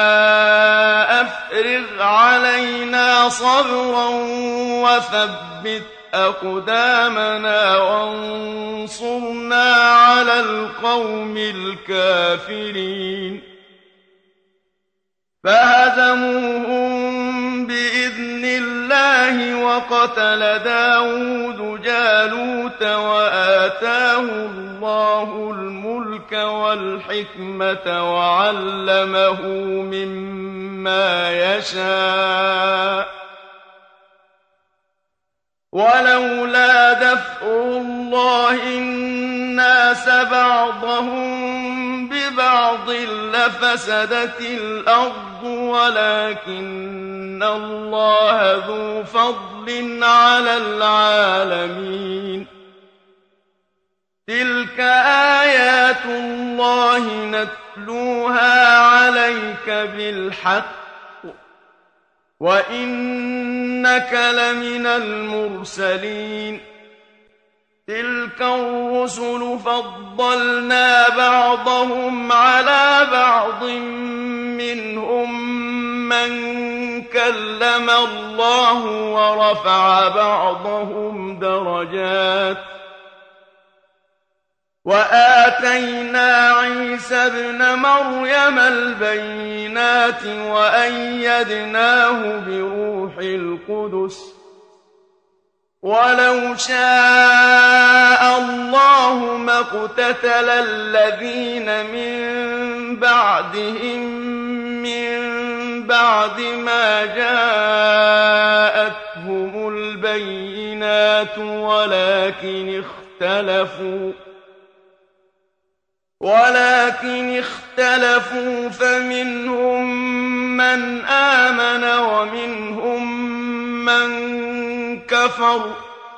أفرغ علينا صبرا وثبت أقدامنا وانصرنا على القوم الكافرين فهزموهم بإذن الله وقتل داود جالوت وآتاه الله الملك والحكمة وعلمه مما يشاء ولولا دفع الله الناس بعضهم ببعض لفسدت الأرض ولكن الله ذو فضل على العالمين تلك آيات الله نتلوها عليك بالحق وإنك لمن المرسلين تلك الرسل فضلنا بعضهم على بعض منهم من كلم الله ورفع بعضهم درجات وآتينا عيسى ابن مريم البينات وأيدناه بروح القدس ولو شاء الله ما اقتتل الذين من بعدهم من بعد ما جاءتهم البينات ولكن اختلفوا ولكن اختلفوا فمنهم من آمن ومنهم من كفر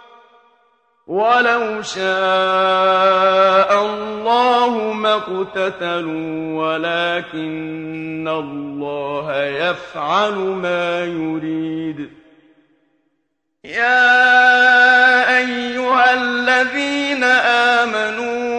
ولو شاء الله ما اقتتلوا ولكن الله يفعل ما يريد يا أيها الذين آمنوا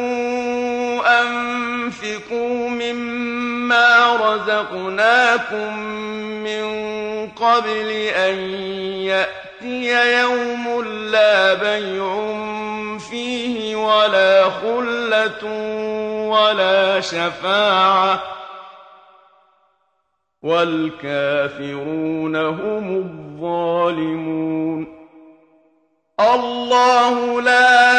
أنفقوا مما رزقناكم من قبل أن يأتي يوم لا بيع فيه ولا خلة ولا شفاعة والكافرون هم الظالمون الله لا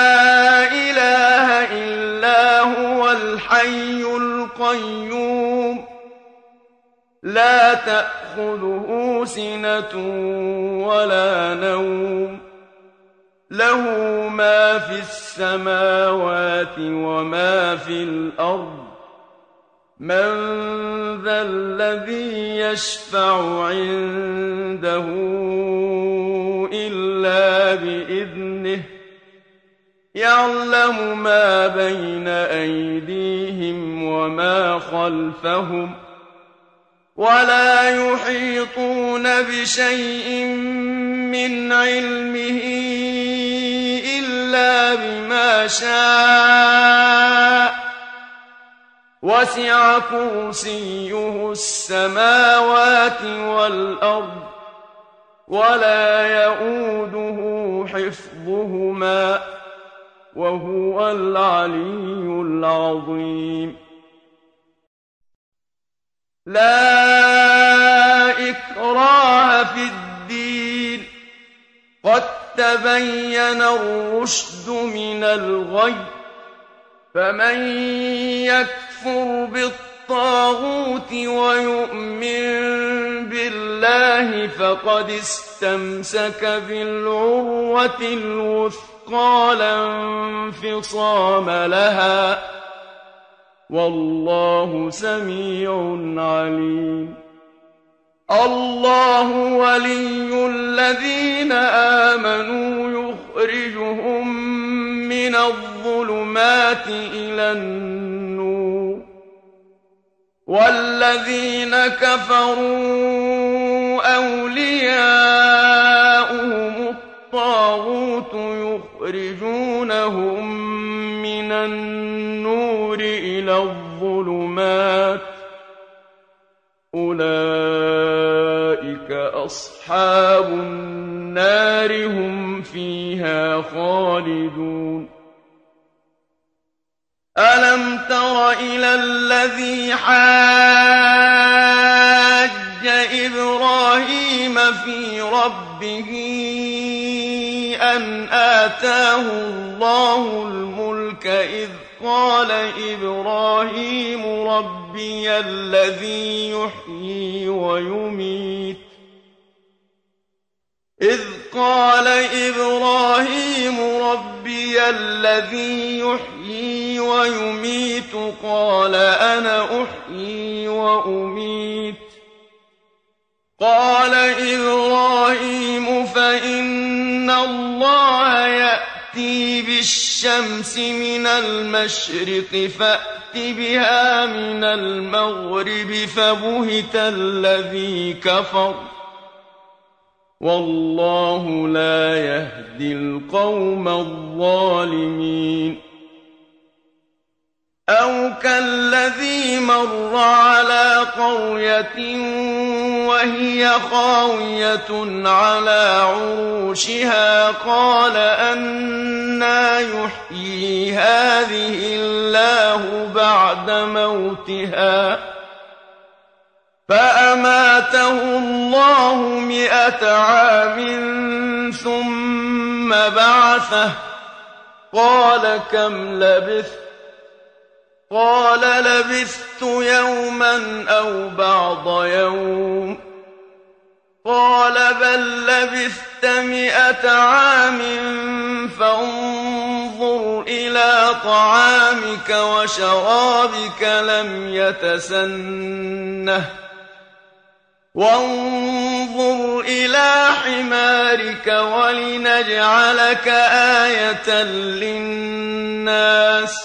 إله إلا هو الحي القيوم لا تأخذه سنة ولا نوم له ما في السماوات وما في الأرض من ذا الذي يشفع عنده إلا بإذنه يعلم ما بين أيديهم وما خلفهم ولا يحيطون بشيء من علمه إلا بما شاء وسع كرسيه السماوات والأرض ولا يئوده حفظهما وهو العلي العظيم لا إكراه في الدين قد تبين الرشد من الغي فمن يكفر بالطاغوت ويؤمن بالله فقد استمسك بالعروة الوثقى لا انفصام لها والله سميع عليم الله ولي الذين آمنوا يخرجهم من الظلمات إلى النور والذين كفروا أولياؤهم الطاغوت يخرجونهم من النور إلى الظلمات أولئك أصحاب النار هم فيها خالدون ألم تر إلى الذي حاج إبراهيم في ربه أن آتاه الله الملك إذ قال إبراهيم ربي الذي يحيي ويميت إذ قال إبراهيم ربي الذي يحيي ويميت قال أنا أحيي وأميت قال إبراهيم فإن الله يأتي بالشمس من المشرق فأت بها من المغرب فبهت الذي كفر والله لا يهدي القوم الظالمين أو كالذي مر على قرية وهي خاوية على عروشها قال أنى يحيي هذه الله بعد موتها فأماته الله مئة عام ثم بعثه قال كم لبثت قال لبثت يوما أو بعض يوم قال بل لبثت مئة عام فانظر إلى طعامك وشرابك لم يتسنه وانظر إلى حمارك ولنجعلك آية للناس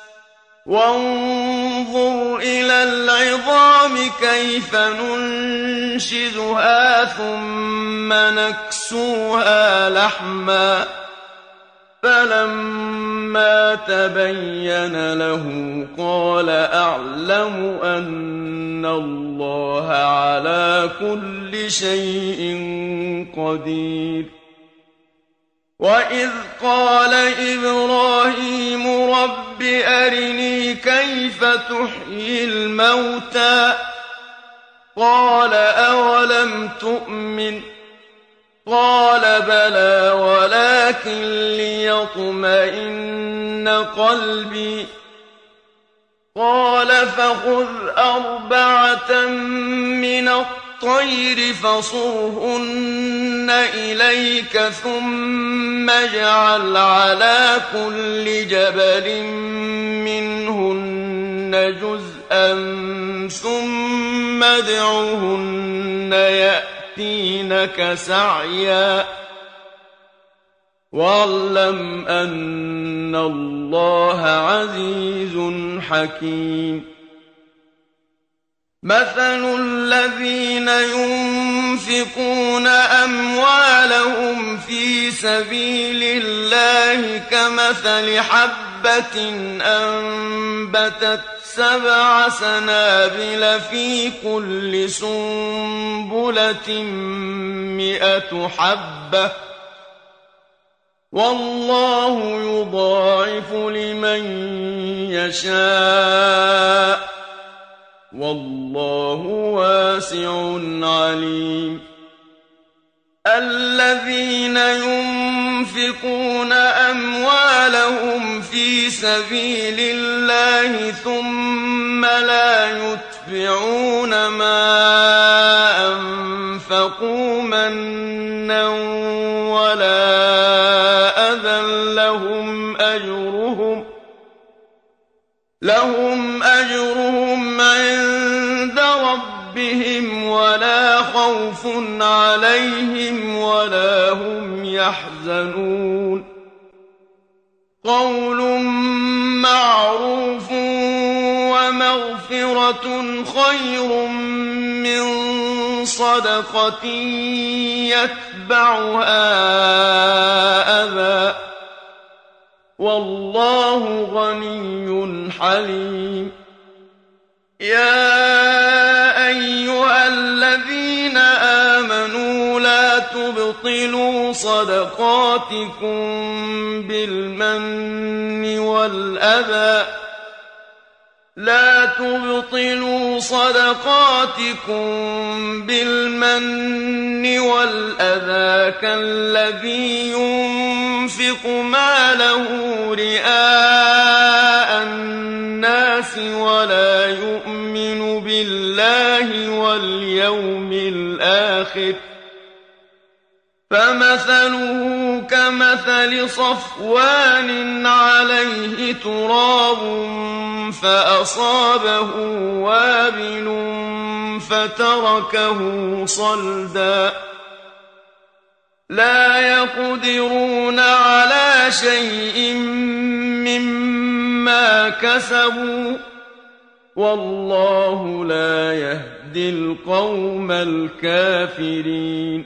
وانظر إلى العظام كيف ننشزها ثم نكسوها لحما فلما تبين له قال أعلم أن الله على كل شيء قدير وإذ قال إبراهيم رب أرني كيف تحيي الموتى قال أولم تؤمن قال بلى ولكن ليطمئن قلبي قال فخذ أربعة من الطير فصرهن إليك ثم اجعل على كل جبل منهن جزءا ثم ادعهن يأتينك سعيا واعلم أن الله عزيز حكيم مثل الذين ينفقون أموالهم في سبيل الله كمثل حبة أنبتت سبع سنابل في كل سنبلة مئة حبة والله يضاعف لمن يشاء والله واسع عليم الذين ينفقون أموالهم في سبيل الله ثم لا يتبعون ما أنفقوا منا ولا أذى لهم أجرهم لهم أجرهم عند ربهم ولا خوف عليهم ولا هم يحزنون قول معروف ومغفرة خير من صدقة يتبعها أذى والله غني حليم يا أيها الذين آمنوا لا تبطلوا صدقاتكم بالمن والأذى لا تبطلوا صدقاتكم بالمن والأذى كالذي ينفق ماله رئاء الناس ولا يؤمن بالله واليوم الآخر فمثله كمثل صفوان عليه تراب فأصابه وابل فتركه صلدا لا يقدرون على شيء مما كسبوا والله لا يهدي القوم الكافرين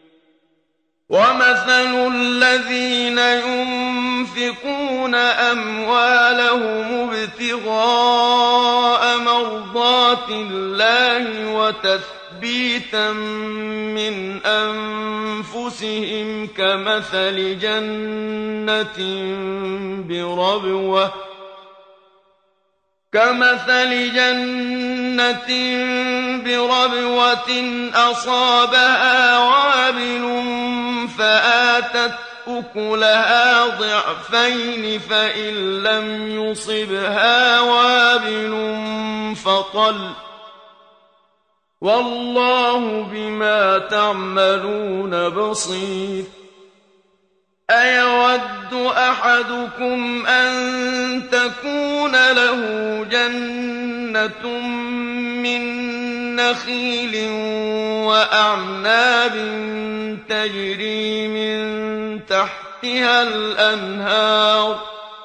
ومثل الذين ينفقون أموالهم ابتغاء مرضات الله وتثبيتا من أنفسهم كمثل جنة بربوة كمثل جنة بربوة أصابها وابل فآتت أكلها ضعفين فإن لم يصبها وابل فطل والله بما تعملون بصير أيود أحدكم أن تكون له جنة من نخيل وأعناب تجري من تحتها الأنهار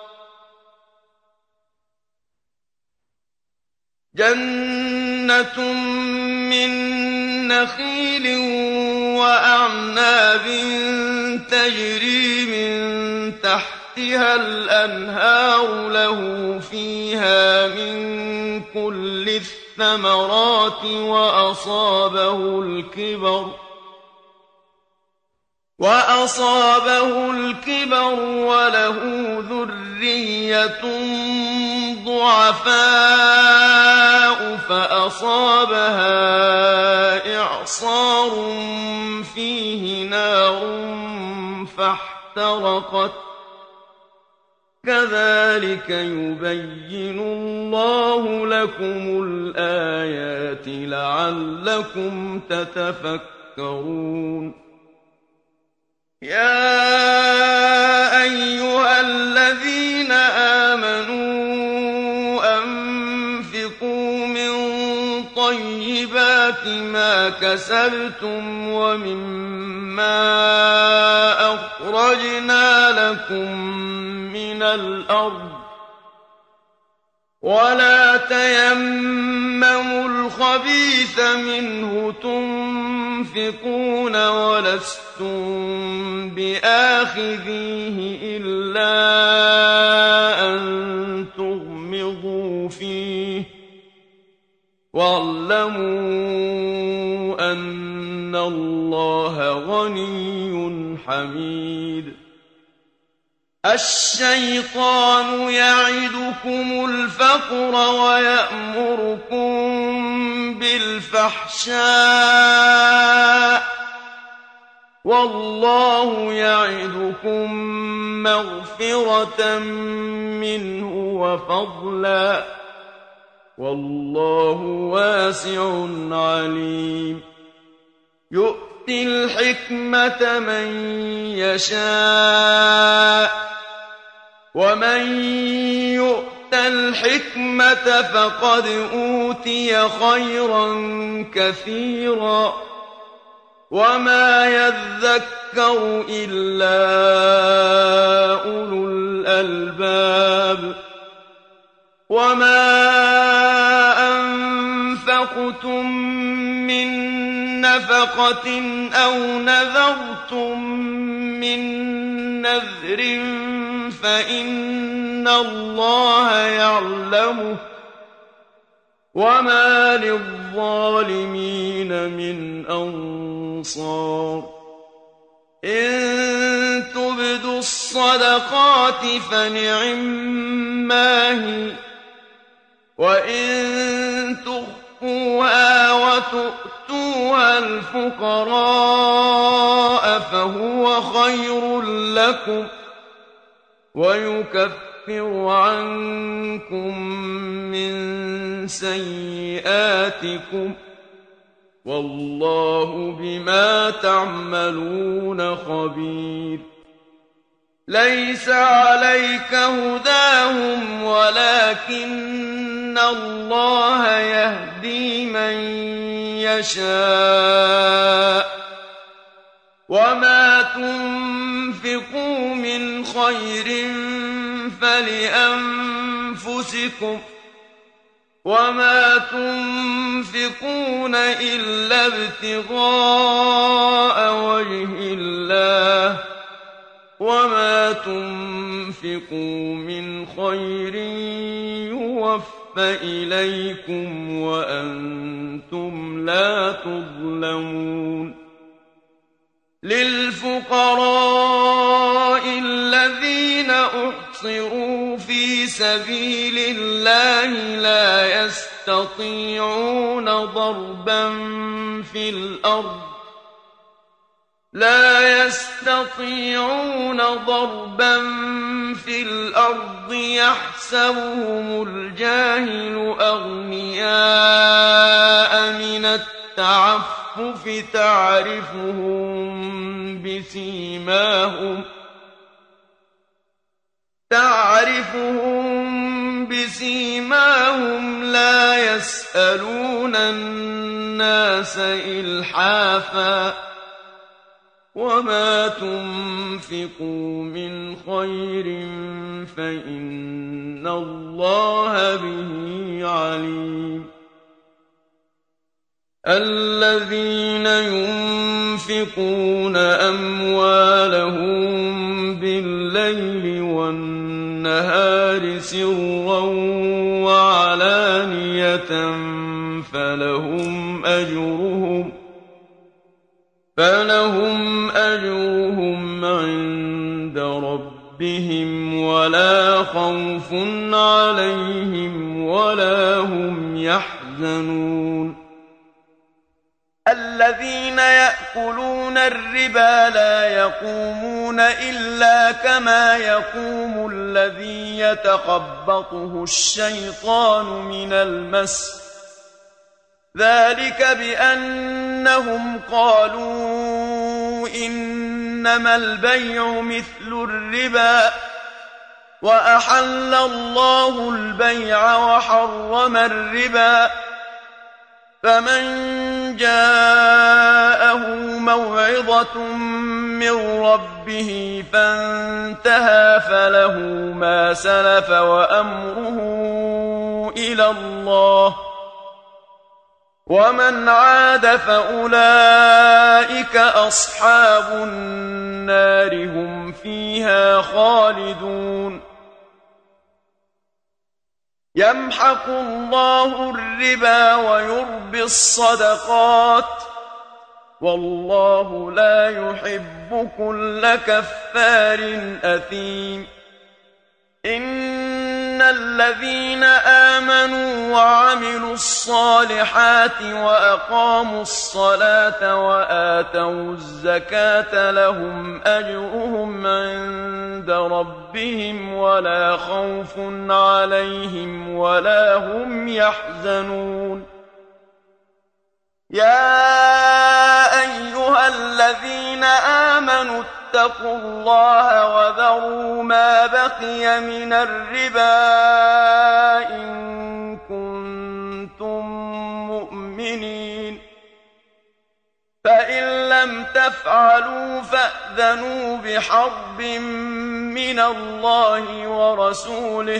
جنة من نخيل وأعناب تجري من تحتها الأنهار له فيها من كل الثمرات وأصابه الكبر وأصابه الكبر وله ذرية ضعفاء فأصابها إعصار فيه نار فاحترقت كذلك يبين الله لكم الآيات لعلكم تتفكرون يا أيها الذين آمنوا أنفقوا من طيبات ما كسبتم ومما أخرجنا ولا تيمموا الخبيث منه تنفقون ولستم بآخذيه إلا أن تغمضوا فيه واعلموا أن الله غني حميد. الشيطان يعدكم الفقر ويأمركم بالفحشاء والله يعدكم مغفرة منه وفضلا والله واسع عليم. يؤتي الحكمة من يشاء ومن يؤت الحكمة فقد أوتي خيرا كثيرا وما يذكر إلا أولو الألباب. وما أنفقتم من نفقة أو نذرتم من نذر فإن الله يعلمه وما للظالمين من أنصار. إن تبدوا الصدقات فنعما هي وإن تخفوها وتؤتوها الفقراء فهو خير لكم ويكفر عنكم من سيئاتكم والله بما تعملون خبير. ليس عليك هداهم ولكن الله يهدي من يشاء وما تنفقوا من خير فلأنفسكم وما تنفقون إلا ابتغاء وجه الله وما تنفقوا من خير يوفى إليكم وأنتم لا تظلمون. للفقراء الذين أحصروا في سبيل الله لا يستطيعون ضربا في الأرض لا يستطيعون ضربا في الأرض يحسبهم الجاهل أغنياء من التعفف تعرفهم بسيماهم تعرفهم بسيماهم لا يسألون الناس إلحافا وما تنفقوا من خير فإن الله به عليم. الذين ينفقون أموالهم بالليل والنهار سرا وعلانية فلهم أجرهم فلهم أجرهم عند ربهم ولا خوف عليهم ولا هم يحزنون. الذين يأكلون الربا لا يقومون إلا كما يقوم الذي يتخبطه الشيطان من المس ذلك بأنهم قالوا إنما البيع مثل الربا وأحل الله البيع وحرم الربا فمن جاءه موعظة من ربه فانتهى فله ما سلف وأمره إلى الله ومن عاد فأولئك أصحاب النار هم فيها خالدون يمحق الله الربا ويربي الصدقات والله لا يحب كل كفار أثيم إن الذين آمنوا وعملوا الصالحات وأقاموا الصلاة وآتوا الزكاة لهم أجرهم عند ربهم ولا خوف عليهم ولا هم يحزنون يا أيها الذين آمنوا اتقوا الله وذروا ما بقي من الربا إن كنتم مؤمنين فإن لم تفعلوا فأذنوا بحرب من الله ورسوله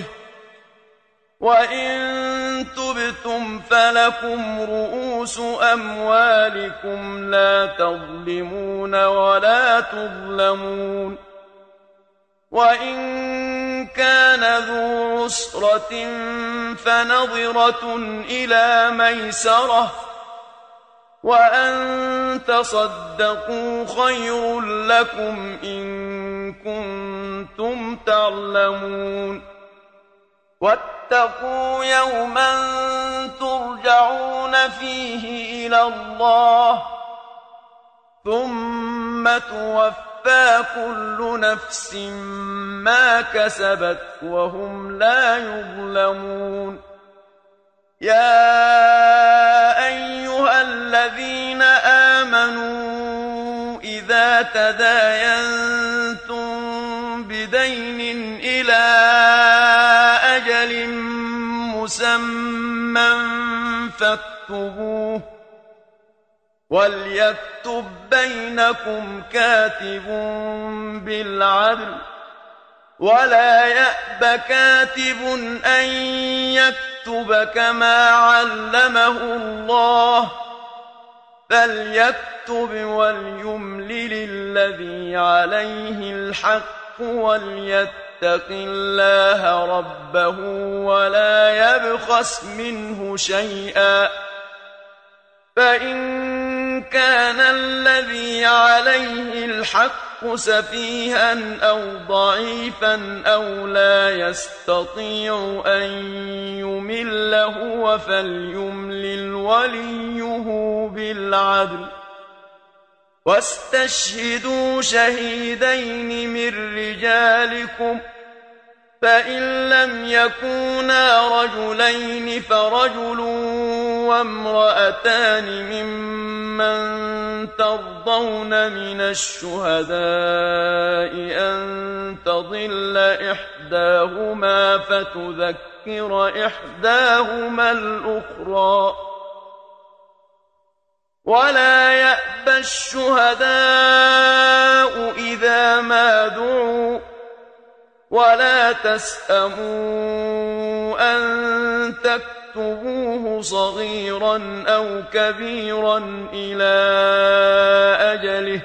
وإن تبتم فلكم رؤوس أموالكم لا تظلمون ولا تظلمون وإن كان ذو عسرة فنظرة إلى ميسرة وأن تصدقوا خير لكم إن كنتم تعلمون واتقوا يوما ترجعون فيه إلى الله ثم توفى كل نفس ما كسبت وهم لا يظلمون يا أيها الذين آمنوا إذا تداينتم بدين إلى أجل مسمى فاكتبوه وليكتب بينكم كاتب بالعدل ولا يأب كاتب أن يكتب كما علمه الله فليكتب وليملل الذي عليه الحق وليتق الله ربه ولا يبخس منه شيئا فإن كان الذي عليه الحق سفيها أو ضعيفا أو لا يستطيع أن يمل هو فليملل وليه بالعدل واستشهدوا شهيدين من رجالكم فإن لم يكونا رجلين فرجل وامرأتان ممن ترضون من الشهداء أن تضل إحداهما فتذكر إحداهما الأخرى ولا يأبى الشهداء إذا ما دعوا ولا تسأموا أن تكتبوه صغيرا أو كبيرا إلى أجله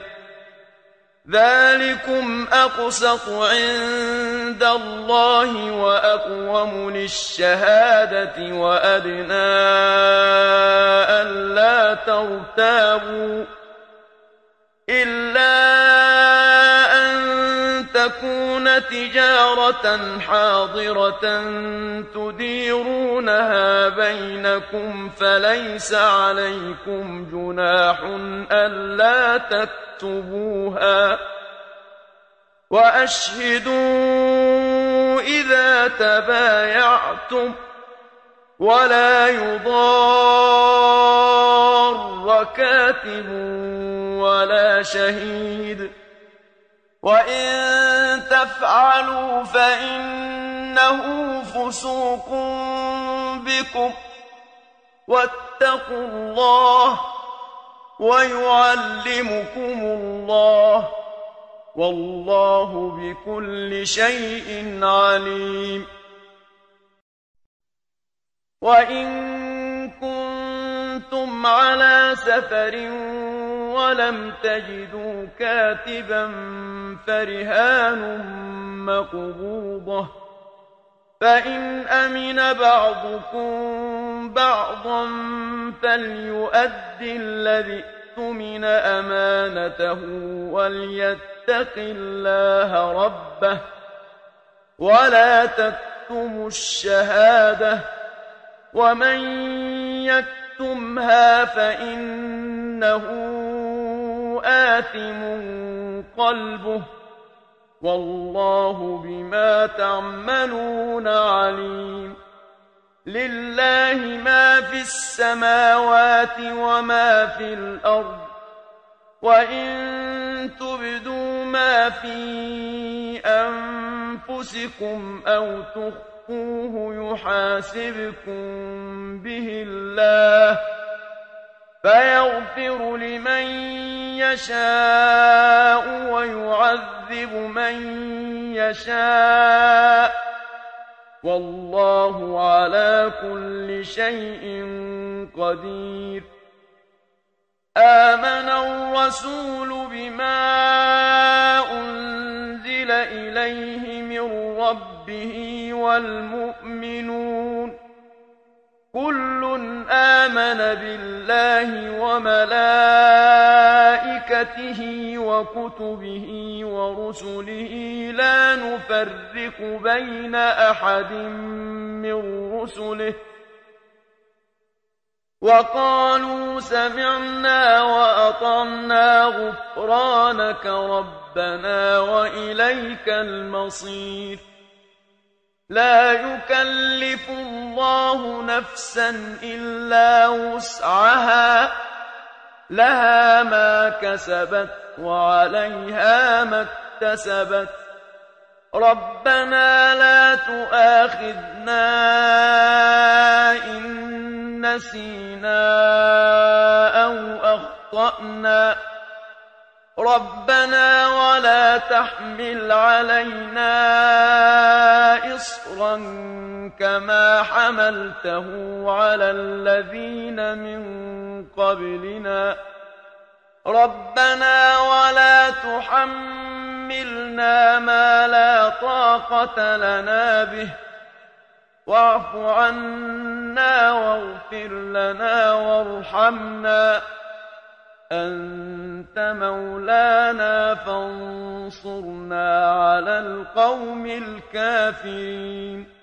ذلكم أقسط عند الله وأقوم للشهادة وأدنى ألا ترتابوا إلا أن تكون تجارة حاضرة تديرونها بينكم فليس عليكم جناح ألا تكتبوها وأشهدوا إذا تبايعتم ولا يضار كاتب ولا شهيد وإن تفعلوا فإنه فسوق بكم واتقوا الله ويعلمكم الله والله بكل شيء عليم. وَإِن كُنتُمْ عَلَىٰ سَفَرٍ وَلَمْ تَجِدُوا كَاتِبًا فَرِهَانٌ مَّقْبُوضَةٌ ۖ فَإِنْ أَمِنَ بَعْضُكُم بَعْضًا فَلْيُؤَدِّ الَّذِي اؤْتُمِنَ أَمَانَتَهُ وَلْيَتَّقِ اللَّهَ رَبَّهُ ۗ وَلَا تَكْتُمُوا الشَّهَادَةَ ۚ وَمَن يَكْتُمْهَا فَإِنَّهُ آثِمٌ قَلْبُهُ ۗ وَاللَّهُ بِمَا تَعْمَلُونَ عَلِيمٌ. لِلَّهِ مَا فِي السَّمَاوَاتِ وَمَا فِي الْأَرْضِ ۚ وَإِن تُبْدُوا مَا فِي أَنفُسِكُمْ أَوْ تُخْفُوهُ يُحَاسِبْكُم بِهِ اللَّهُ، فَيَغْفِرُ لِمَن يَشَاءُ وَيُعَذِّبُ مَن يَشَاءُ ۗ وَاللَّهُ عَلَىٰ كُلِّ شَيْءٍ قَدِيرٌ. آمَنَ الرَّسُولُ بِمَا أُنزِلَ إِلَيْهِ مِن رَّبِّهِ وَالْمُؤْمِنُونَ كُلٌّ آمَنَ بِاللَّهِ وَمَلَائِكَتِهِ وَكُتُبِهِ وَرُسُلِهِ لَا نُفَرِّقُ بَيْنَ أَحَدٍ مِّن رُّسُلِهِ ۚ وَقَالُوا سَمِعْنَا وَأَطَعْنَا غُفْرَانَكَ رَبَّنَا وَإِلَيْكَ الْمَصِيرُ. لَا يُكَلِّفُ اللَّهُ نَفْسًا إِلَّا وُسْعَهَا ۚ لَهَا مَا كَسَبَتْ وَعَلَيْهَا مَا اكْتَسَبَتْ. رَبَّنَا لَا تُؤَاخِذْنَا إِن نَّسِينَا أَوْ أَخْطَأْنَا، رَبَّنَا وَلَا تَحْمِلْ عَلَيْنَا إِصْرًا كَمَا حَمَلْتَهُ عَلَى الَّذِينَ مِن قَبْلِنَا، رَبَّنَا وَلَا تُحَمِّلْنَا مَا لَا طَاقَةَ لَنَا بِهِ، وَاعْفُ عَنَّا وَاغْفِرْ لَنَا وَارْحَمْنَا، أَنتَ مَوْلَانَا فَانصُرْنَا عَلَى الْقَوْمِ الْكَافِرِينَ.